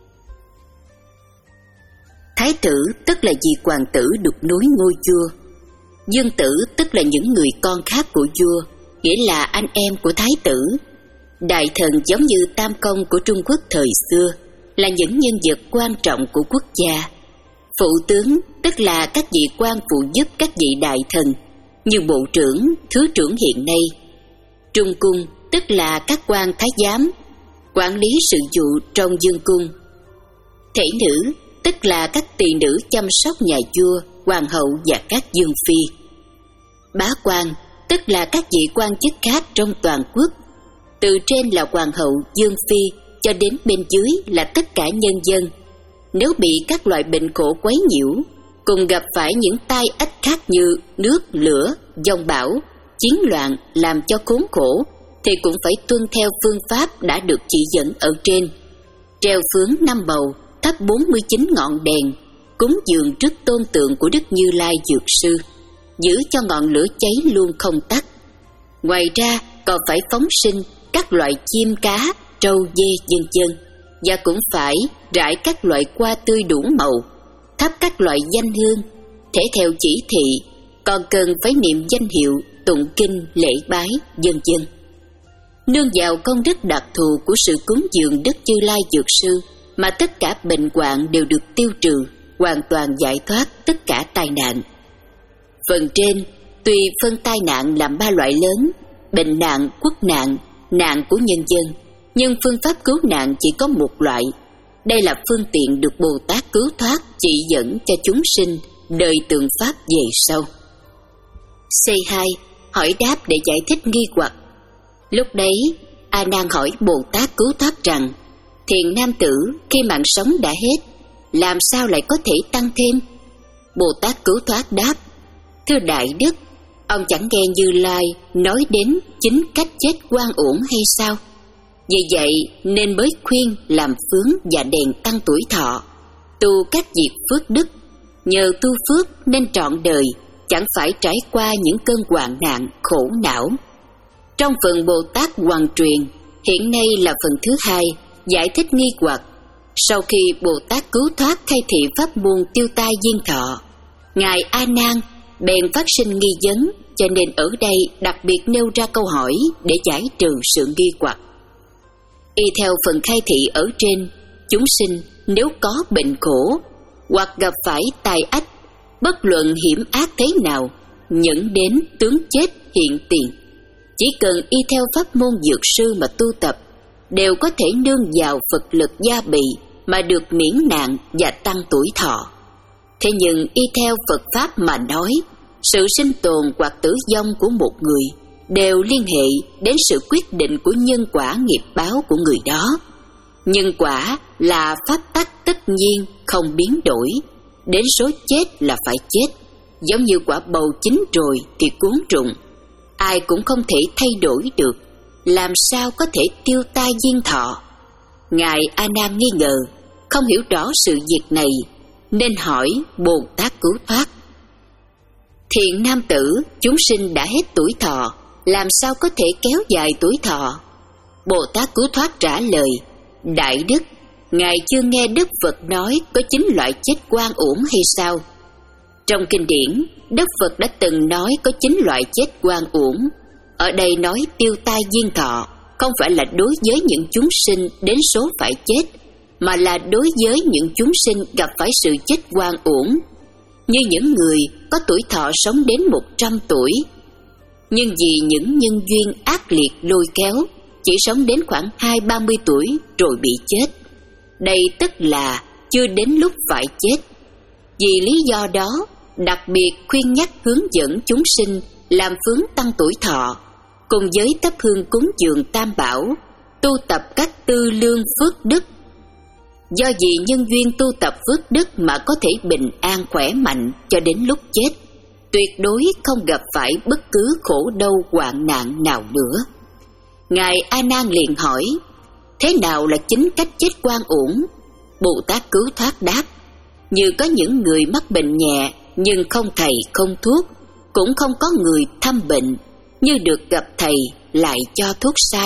Thái tử tức là vị hoàng tử được nối ngôi vua. Dương tử tức là những người con khác của vua, nghĩa là anh em của thái tử. Đại thần giống như tam công của Trung Quốc thời xưa, là những nhân vật quan trọng của quốc gia. Phụ tướng tức là các vị quan phụ giúp các vị đại thần, như bộ trưởng, thứ trưởng hiện nay. Trung cung tức là các quan thái giám, quản lý sự vụ trong dương cung. Thể nữ tức là các tỳ nữ chăm sóc nhà vua, hoàng hậu và các dương phi. Bá quan tức là các vị quan chức khác trong toàn quốc. Từ trên là hoàng hậu, dương phi, cho đến bên dưới là tất cả nhân dân. Nếu bị các loại bệnh khổ quấy nhiễu, cùng gặp phải những tai ách khác như nước, lửa, giông bão, chiến loạn làm cho khốn khổ, thì cũng phải tuân theo phương pháp đã được chỉ dẫn ở trên. Treo phướng năm bầu, thắp bốn mươi chín ngọn đèn, cúng dường trước tôn tượng của Đức Như Lai Dược Sư, giữ cho ngọn lửa cháy luôn không tắt. Ngoài ra còn phải phóng sinh các loại chim cá, trâu dê vân vân, và cũng phải rải các loại hoa tươi đủ màu, thắp các loại danh hương. Thể theo chỉ thị, còn cần phải niệm danh hiệu, tụng kinh, lễ bái, vân vân. Nương vào công đức đặc thù của sự cúng dường Đức Như Lai Dược Sư mà tất cả bệnh hoạn đều được tiêu trừ, hoàn toàn giải thoát tất cả tai nạn. Phần trên tuy phân tai nạn làm ba loại lớn: bệnh nạn, quốc nạn, nạn của nhân dân, nhưng phương pháp cứu nạn chỉ có một loại. Đây là phương tiện được Bồ Tát Cứu Thoát chỉ dẫn cho chúng sinh đời tượng pháp về sau. C hai. Hỏi đáp để giải thích nghi hoặc. Lúc đấy, A Nan hỏi Bồ Tát Cứu Thoát rằng: Thiện nam tử, khi mạng sống đã hết, làm sao lại có thể tăng thêm? Bồ Tát Cứu Thoát đáp: Thưa Đại Đức, ông chẳng nghe Như Lai nói đến chính cách chết oan uổng hay sao? Vì vậy nên mới khuyên làm phướng và đèn tăng tuổi thọ, tu các việc phước đức. Nhờ tu phước nên trọn đời chẳng phải trải qua những cơn hoạn nạn khổ não. Trong phần Bồ Tát Hoàn Truyền, hiện nay là phần thứ hai, giải thích nghi hoặc. Sau khi Bồ Tát Cứu Thoát khai thị pháp môn tiêu tai diên thọ, Ngài A Nan bèn phát sinh nghi vấn, cho nên ở đây đặc biệt nêu ra câu hỏi để giải trừ sự nghi hoặc. Y theo phần khai thị ở trên, chúng sinh nếu có bệnh khổ hoặc gặp phải tai ách, bất luận hiểm ác thế nào, nhẫn đến tướng chết hiện tiền, chỉ cần y theo pháp môn dược sư mà tu tập, đều có thể nương vào Phật lực gia bị mà được miễn nạn và tăng tuổi thọ. Thế nhưng y theo Phật Pháp mà nói, sự sinh tồn hoặc tử vong của một người đều liên hệ đến sự quyết định của nhân quả nghiệp báo của người đó. Nhân quả là pháp tắc tất nhiên, không biến đổi. Đến số chết là phải chết. Giống như quả bầu chín rồi thì cuốn rụng, ai cũng không thể thay đổi được, làm sao có thể tiêu tai diên thọ? Ngài A Nan nghi ngờ, không hiểu rõ sự việc này, nên hỏi Bồ Tát Cứu Thoát: Thiện nam tử, chúng sinh đã hết tuổi thọ, làm sao có thể kéo dài tuổi thọ? Bồ Tát Cứu Thoát trả lời: Đại Đức, Ngài chưa nghe Đức Phật nói có chín loại chết oan uổng hay sao? Trong kinh điển, Đức Phật đã từng nói có chín loại chết oan uổng. Ở đây nói tiêu tai diên thọ không phải là đối với những chúng sinh đến số phải chết, mà là đối với những chúng sinh gặp phải sự chết oan uổng, như những người có tuổi thọ sống đến một trăm tuổi, nhưng vì những nhân duyên ác liệt lôi kéo, chỉ sống đến khoảng hai ba mươi tuổi rồi bị chết. Đây tức là chưa đến lúc phải chết. Vì lý do đó, đặc biệt khuyên nhắc hướng dẫn chúng sinh làm phước tăng tuổi thọ, cùng với thắp hương cúng dường Tam Bảo, tu tập các tư lương phước đức. Do vì nhân duyên tu tập phước đức mà có thể bình an khỏe mạnh cho đến lúc chết, tuyệt đối không gặp phải bất cứ khổ đau hoạn nạn nào nữa. Ngài A Nan liền hỏi: thế nào là chính cách chết oan uổng? Bồ Tát Cứu Thoát đáp: như có những người mắc bệnh nhẹ nhưng không thầy không thuốc, cũng không có người thăm bệnh, như được gặp thầy lại cho thuốc sai.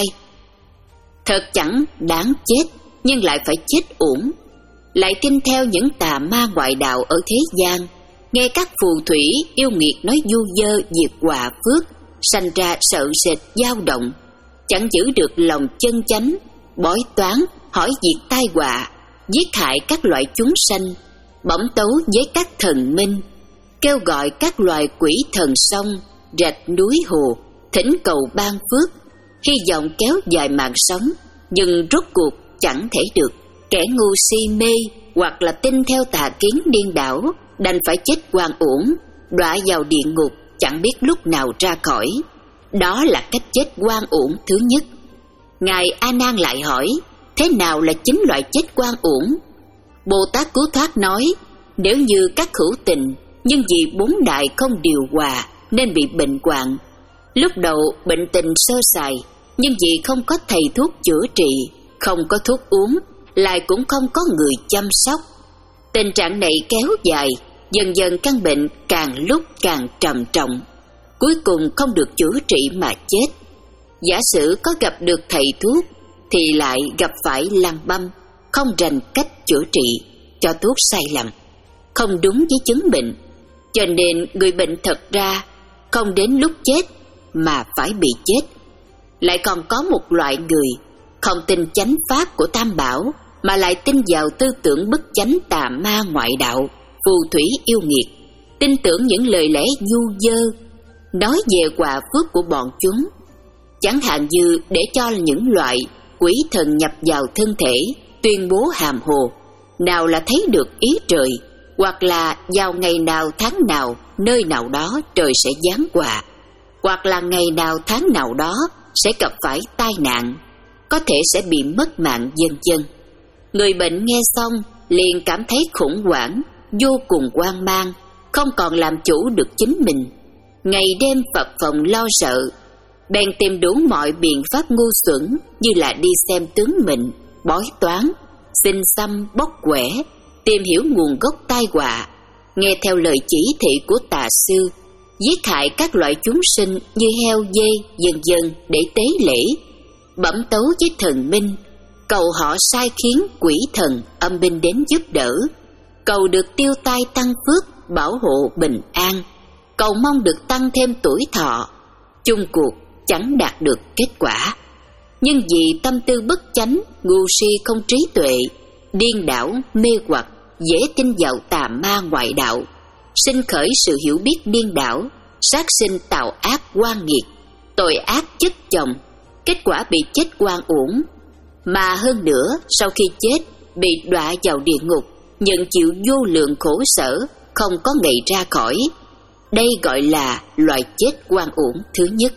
Thật chẳng đáng chết, nhưng lại phải chết uổng. Lại tin theo những tà ma ngoại đạo ở thế gian, nghe các phù thủy yêu nghiệt nói du dơ diệt họa phước, sanh ra sợ sệt dao động, chẳng giữ được lòng chân chánh, bói toán hỏi diệt tai họa, giết hại các loại chúng sanh, bẩm tấu với các thần minh, kêu gọi các loài quỷ thần sông, rạch núi hồ, thỉnh cầu ban phước, hy vọng kéo dài mạng sống, nhưng rốt cuộc chẳng thể được. Kẻ ngu si mê hoặc là tin theo tà kiến điên đảo, đành phải chết oan uổng, đọa vào địa ngục chẳng biết lúc nào ra khỏi. Đó là cách chết oan uổng thứ nhất. Ngài A Nan lại hỏi: thế nào là chính loại chết oan uổng? Bồ Tát Cứu Thoát nói: nếu như các hữu tình, nhưng vì bốn đại không điều hòa nên bị bệnh hoạn. Lúc đầu bệnh tình sơ sài, nhưng vì không có thầy thuốc chữa trị, không có thuốc uống, lại cũng không có người chăm sóc. Tình trạng này kéo dài, dần dần căn bệnh càng lúc càng trầm trọng, cuối cùng không được chữa trị mà chết. Giả sử có gặp được thầy thuốc, thì lại gặp phải lăng băm, không rành cách chữa trị, cho thuốc sai lầm, không đúng với chứng bệnh, cho nên người bệnh thật ra không đến lúc chết mà phải bị chết. Lại còn có một loại người không tin chánh pháp của Tam Bảo, mà lại tin vào tư tưởng bất chánh tà ma ngoại đạo, phù thủy yêu nghiệt, tin tưởng những lời lẽ du dơ, nói về quả phước của bọn chúng. Chẳng hạn như để cho những loại quỷ thần nhập vào thân thể, tuyên bố hàm hồ, nào là thấy được ý trời, hoặc là vào ngày nào tháng nào, nơi nào đó trời sẽ giáng họa, hoặc là ngày nào tháng nào đó sẽ gặp phải tai nạn, có thể sẽ bị mất mạng vân vân. Người bệnh nghe xong liền cảm thấy khủng hoảng, vô cùng hoang mang, không còn làm chủ được chính mình, ngày đêm phập phồng lo sợ, bèn tìm đủ mọi biện pháp ngu xuẩn, như là đi xem tướng mệnh, bói toán, xin xăm bóc quẻ, tìm hiểu nguồn gốc tai họa, nghe theo lời chỉ thị của tà sư, giết hại các loại chúng sinh như heo dê vân vân để tế lễ, bẩm tấu với thần minh, cầu họ sai khiến quỷ thần âm binh đến giúp đỡ, cầu được tiêu tai tăng phước, bảo hộ bình an, cầu mong được tăng thêm tuổi thọ. Chung cuộc chẳng đạt được kết quả, nhưng vì tâm tư bất chánh, ngu si không trí tuệ, điên đảo mê hoặc, dễ tin vào tà ma ngoại đạo, sinh khởi sự hiểu biết điên đảo, sát sinh tạo ác oan nghiệt, tội ác chất chồng, kết quả bị chết oan uổng. Mà hơn nữa, sau khi chết bị đọa vào địa ngục, nhận chịu vô lượng khổ sở, không có ngày ra khỏi. Đây gọi là loại chết oan uổng thứ nhất.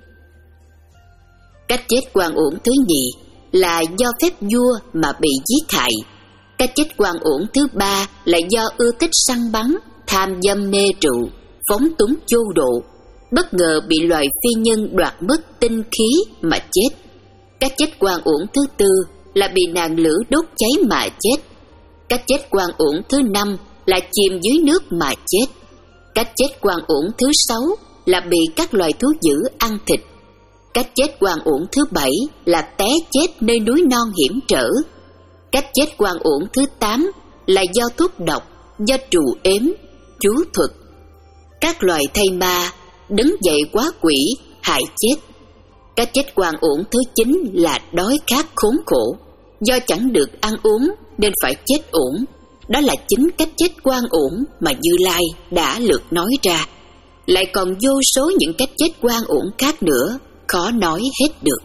Cách chết oan uổng thứ nhì là do phép vua mà bị giết hại. Cách chết oan uổng thứ ba là do ưa thích săn bắn, tham dâm mê rượu, phóng túng vô độ, bất ngờ bị loài phi nhân đoạt mất tinh khí mà chết. Cách chết oan uổng thứ tư là bị nạn lửa đốt cháy mà chết. Cách chết oan uổng thứ năm là chìm dưới nước mà chết. Cách chết oan uổng thứ sáu là bị các loài thú dữ ăn thịt. Cách chết oan uổng thứ bảy là té chết nơi núi non hiểm trở. Cách chết oan uổng thứ tám là do thuốc độc, do trù ếm, trú thuật. Các loài thây ma đứng dậy quá quỷ, hại chết. Cái chết oan uổng thứ chín là đói khát khốn khổ, do chẳng được ăn uống nên phải chết uổng. Đó là chính cách chết oan uổng mà Như Lai đã lược nói ra. Lại còn vô số những cách chết oan uổng khác nữa, khó nói hết được.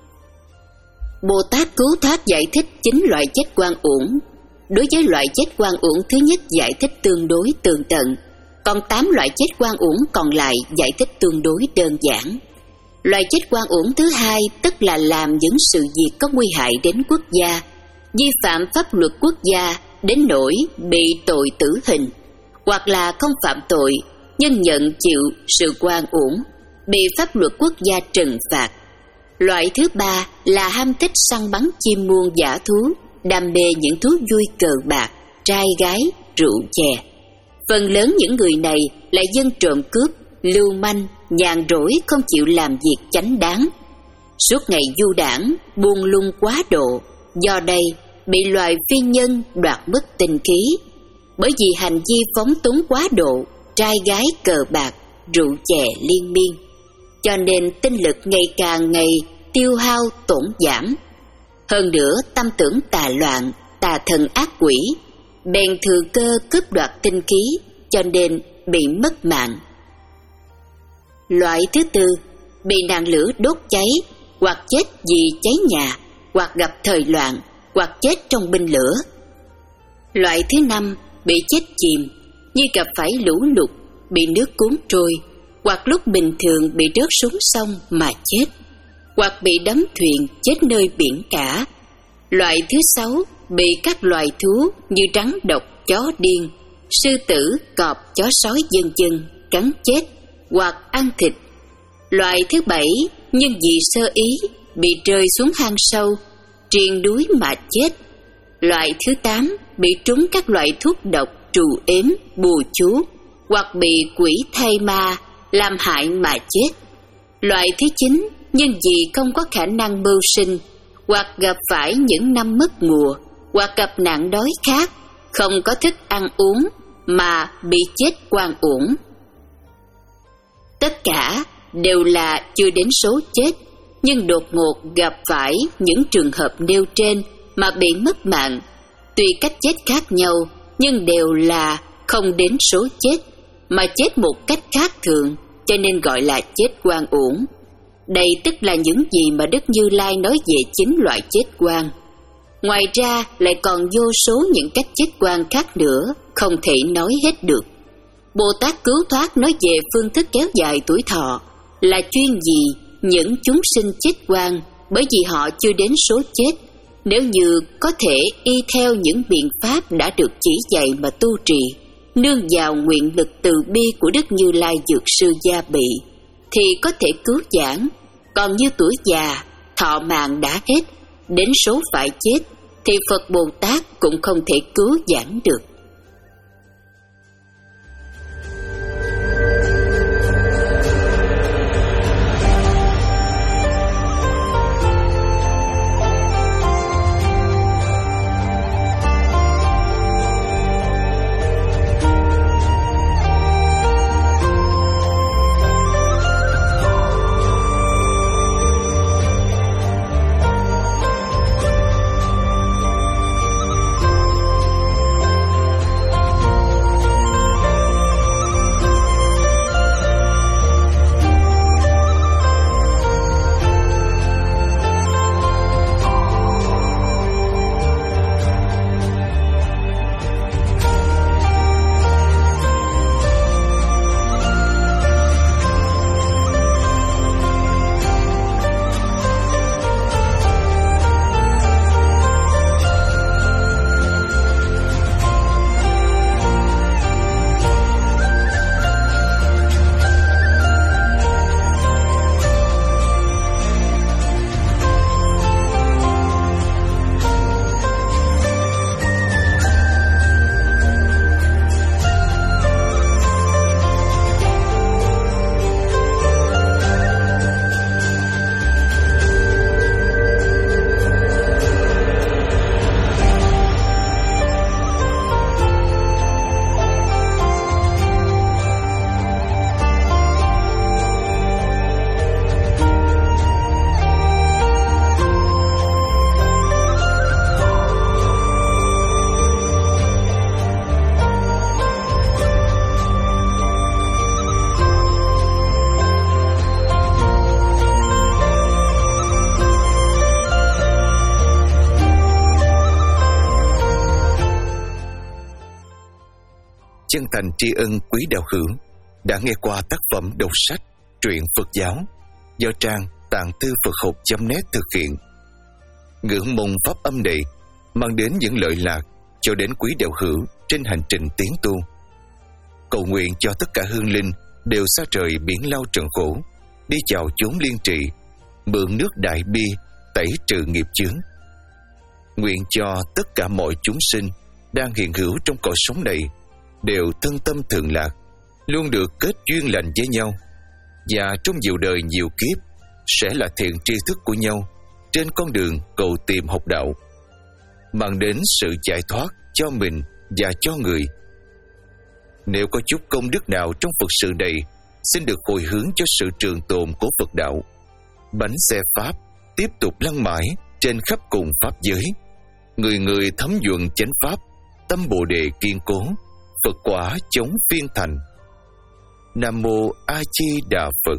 Bồ Tát Cứu Thoát giải thích chín loại chết oan uổng. Đối với loại chết oan uổng thứ nhất giải thích tương đối tường tận, còn tám loại chết oan uổng còn lại giải thích tương đối đơn giản. Loại chết oan uổng thứ hai tức là làm những sự việc có nguy hại đến quốc gia, vi phạm pháp luật quốc gia đến nỗi bị tội tử hình, hoặc là không phạm tội nhưng nhận chịu sự oan uổng, bị pháp luật quốc gia trừng phạt. Loại thứ ba là ham thích săn bắn chim muông dã thú, đam mê những thú vui cờ bạc, trai gái, rượu chè. Phần lớn những người này là dân trộm cướp, lưu manh, nhàn rỗi không chịu làm việc chánh đáng. Suốt ngày du đãng, buông lung quá độ, do đây bị loài phi nhân đoạt mất tinh khí. Bởi vì hành vi phóng túng quá độ, trai gái cờ bạc, rượu chè liên miên, cho nên tinh lực ngày càng ngày tiêu hao tổn giảm. Hơn nữa tâm tưởng tà loạn, tà thần ác quỷ, bèn thừa cơ cướp đoạt tinh khí, cho nên bị mất mạng. Loại thứ tư, bị nạn lửa đốt cháy, hoặc chết vì cháy nhà, hoặc gặp thời loạn, hoặc chết trong binh lửa. Loại thứ năm, bị chết chìm, như gặp phải lũ lụt, bị nước cuốn trôi, hoặc lúc bình thường bị rớt xuống sông mà chết, hoặc bị đắm thuyền chết nơi biển cả. Loại thứ sáu, bị các loài thú như rắn độc, chó điên, sư tử, cọp, chó sói vân vân cắn chết hoặc ăn thịt. Loại thứ bảy, nhưng vì sơ ý bị rơi xuống hang sâu, triền đuối mà chết. Loại thứ tám, bị trúng các loại thuốc độc, trù ếm, bùa chú, hoặc bị quỷ thay ma làm hại mà chết. Loại thứ chín, nhưng vì không có khả năng mưu sinh, hoặc gặp phải những năm mất mùa, hoặc gặp nạn đói khát, không có thức ăn uống mà bị chết oan uổng. Tất cả đều là chưa đến số chết, nhưng đột ngột gặp phải những trường hợp nêu trên mà bị mất mạng. Tuy cách chết khác nhau, nhưng đều là không đến số chết, mà chết một cách khác thường, cho nên gọi là chết oan uổng. Đây tức là những gì mà Đức Như Lai nói về chín loại chết oan. Ngoài ra lại còn vô số những cách chết oan khác nữa, không thể nói hết được. Bồ Tát Cứu Thoát nói về phương thức kéo dài tuổi thọ là chuyên vì những chúng sinh chết oan, bởi vì họ chưa đến số chết. Nếu như có thể y theo những biện pháp đã được chỉ dạy mà tu trì, nương vào nguyện lực từ bi của Đức Như Lai Dược Sư Gia Bị, thì có thể cứu vãn. Còn như tuổi già, thọ mạng đã hết, đến số phải chết, thì Phật Bồ Tát cũng không thể cứu vãn được. chân thành tri ân quý đạo hữu đã nghe qua tác phẩm đọc sách truyện Phật giáo do trang tạng thư Phật học chấm net thực hiện. Ngưỡng mong pháp âm này mang đến những lợi lạc cho đến quý đạo hữu trên hành trình tiến tu. Cầu nguyện cho tất cả hương linh đều xa trời biển lao trần khổ, đi chào chốn liên trị, mượn nước đại bi tẩy trừ nghiệp chướng. Nguyện cho tất cả mọi chúng sinh đang hiện hữu trong cõi sống này đều thân tâm thường lạc, luôn được kết duyên lành với nhau, và trong nhiều đời nhiều kiếp sẽ là thiện tri thức của nhau trên con đường cầu tìm học đạo, mang đến sự giải thoát cho mình và cho người. Nếu có chút công đức nào trong Phật sự này, xin được hồi hướng cho sự trường tồn của Phật đạo. Bánh xe Pháp tiếp tục lăn mãi trên khắp cùng Pháp giới. Người người thấm nhuần chánh Pháp, tâm Bồ Đề kiên cố, Phật quả chống phiên thành. Nam Mô A Di Đà Phật.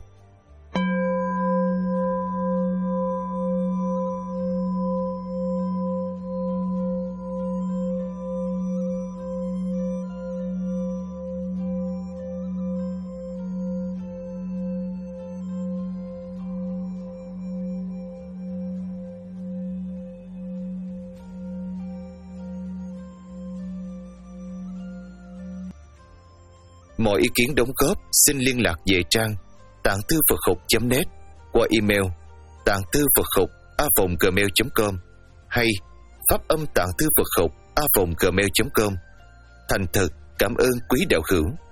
Mọi ý kiến đóng góp xin liên lạc về trang tạng thư Phật học chấm net qua email tạng thư Phật học a vòng gmail chấm com hay pháp âm tạng thư Phật học a vòng gmail chấm com. Thành thật cảm ơn quý đạo hữu.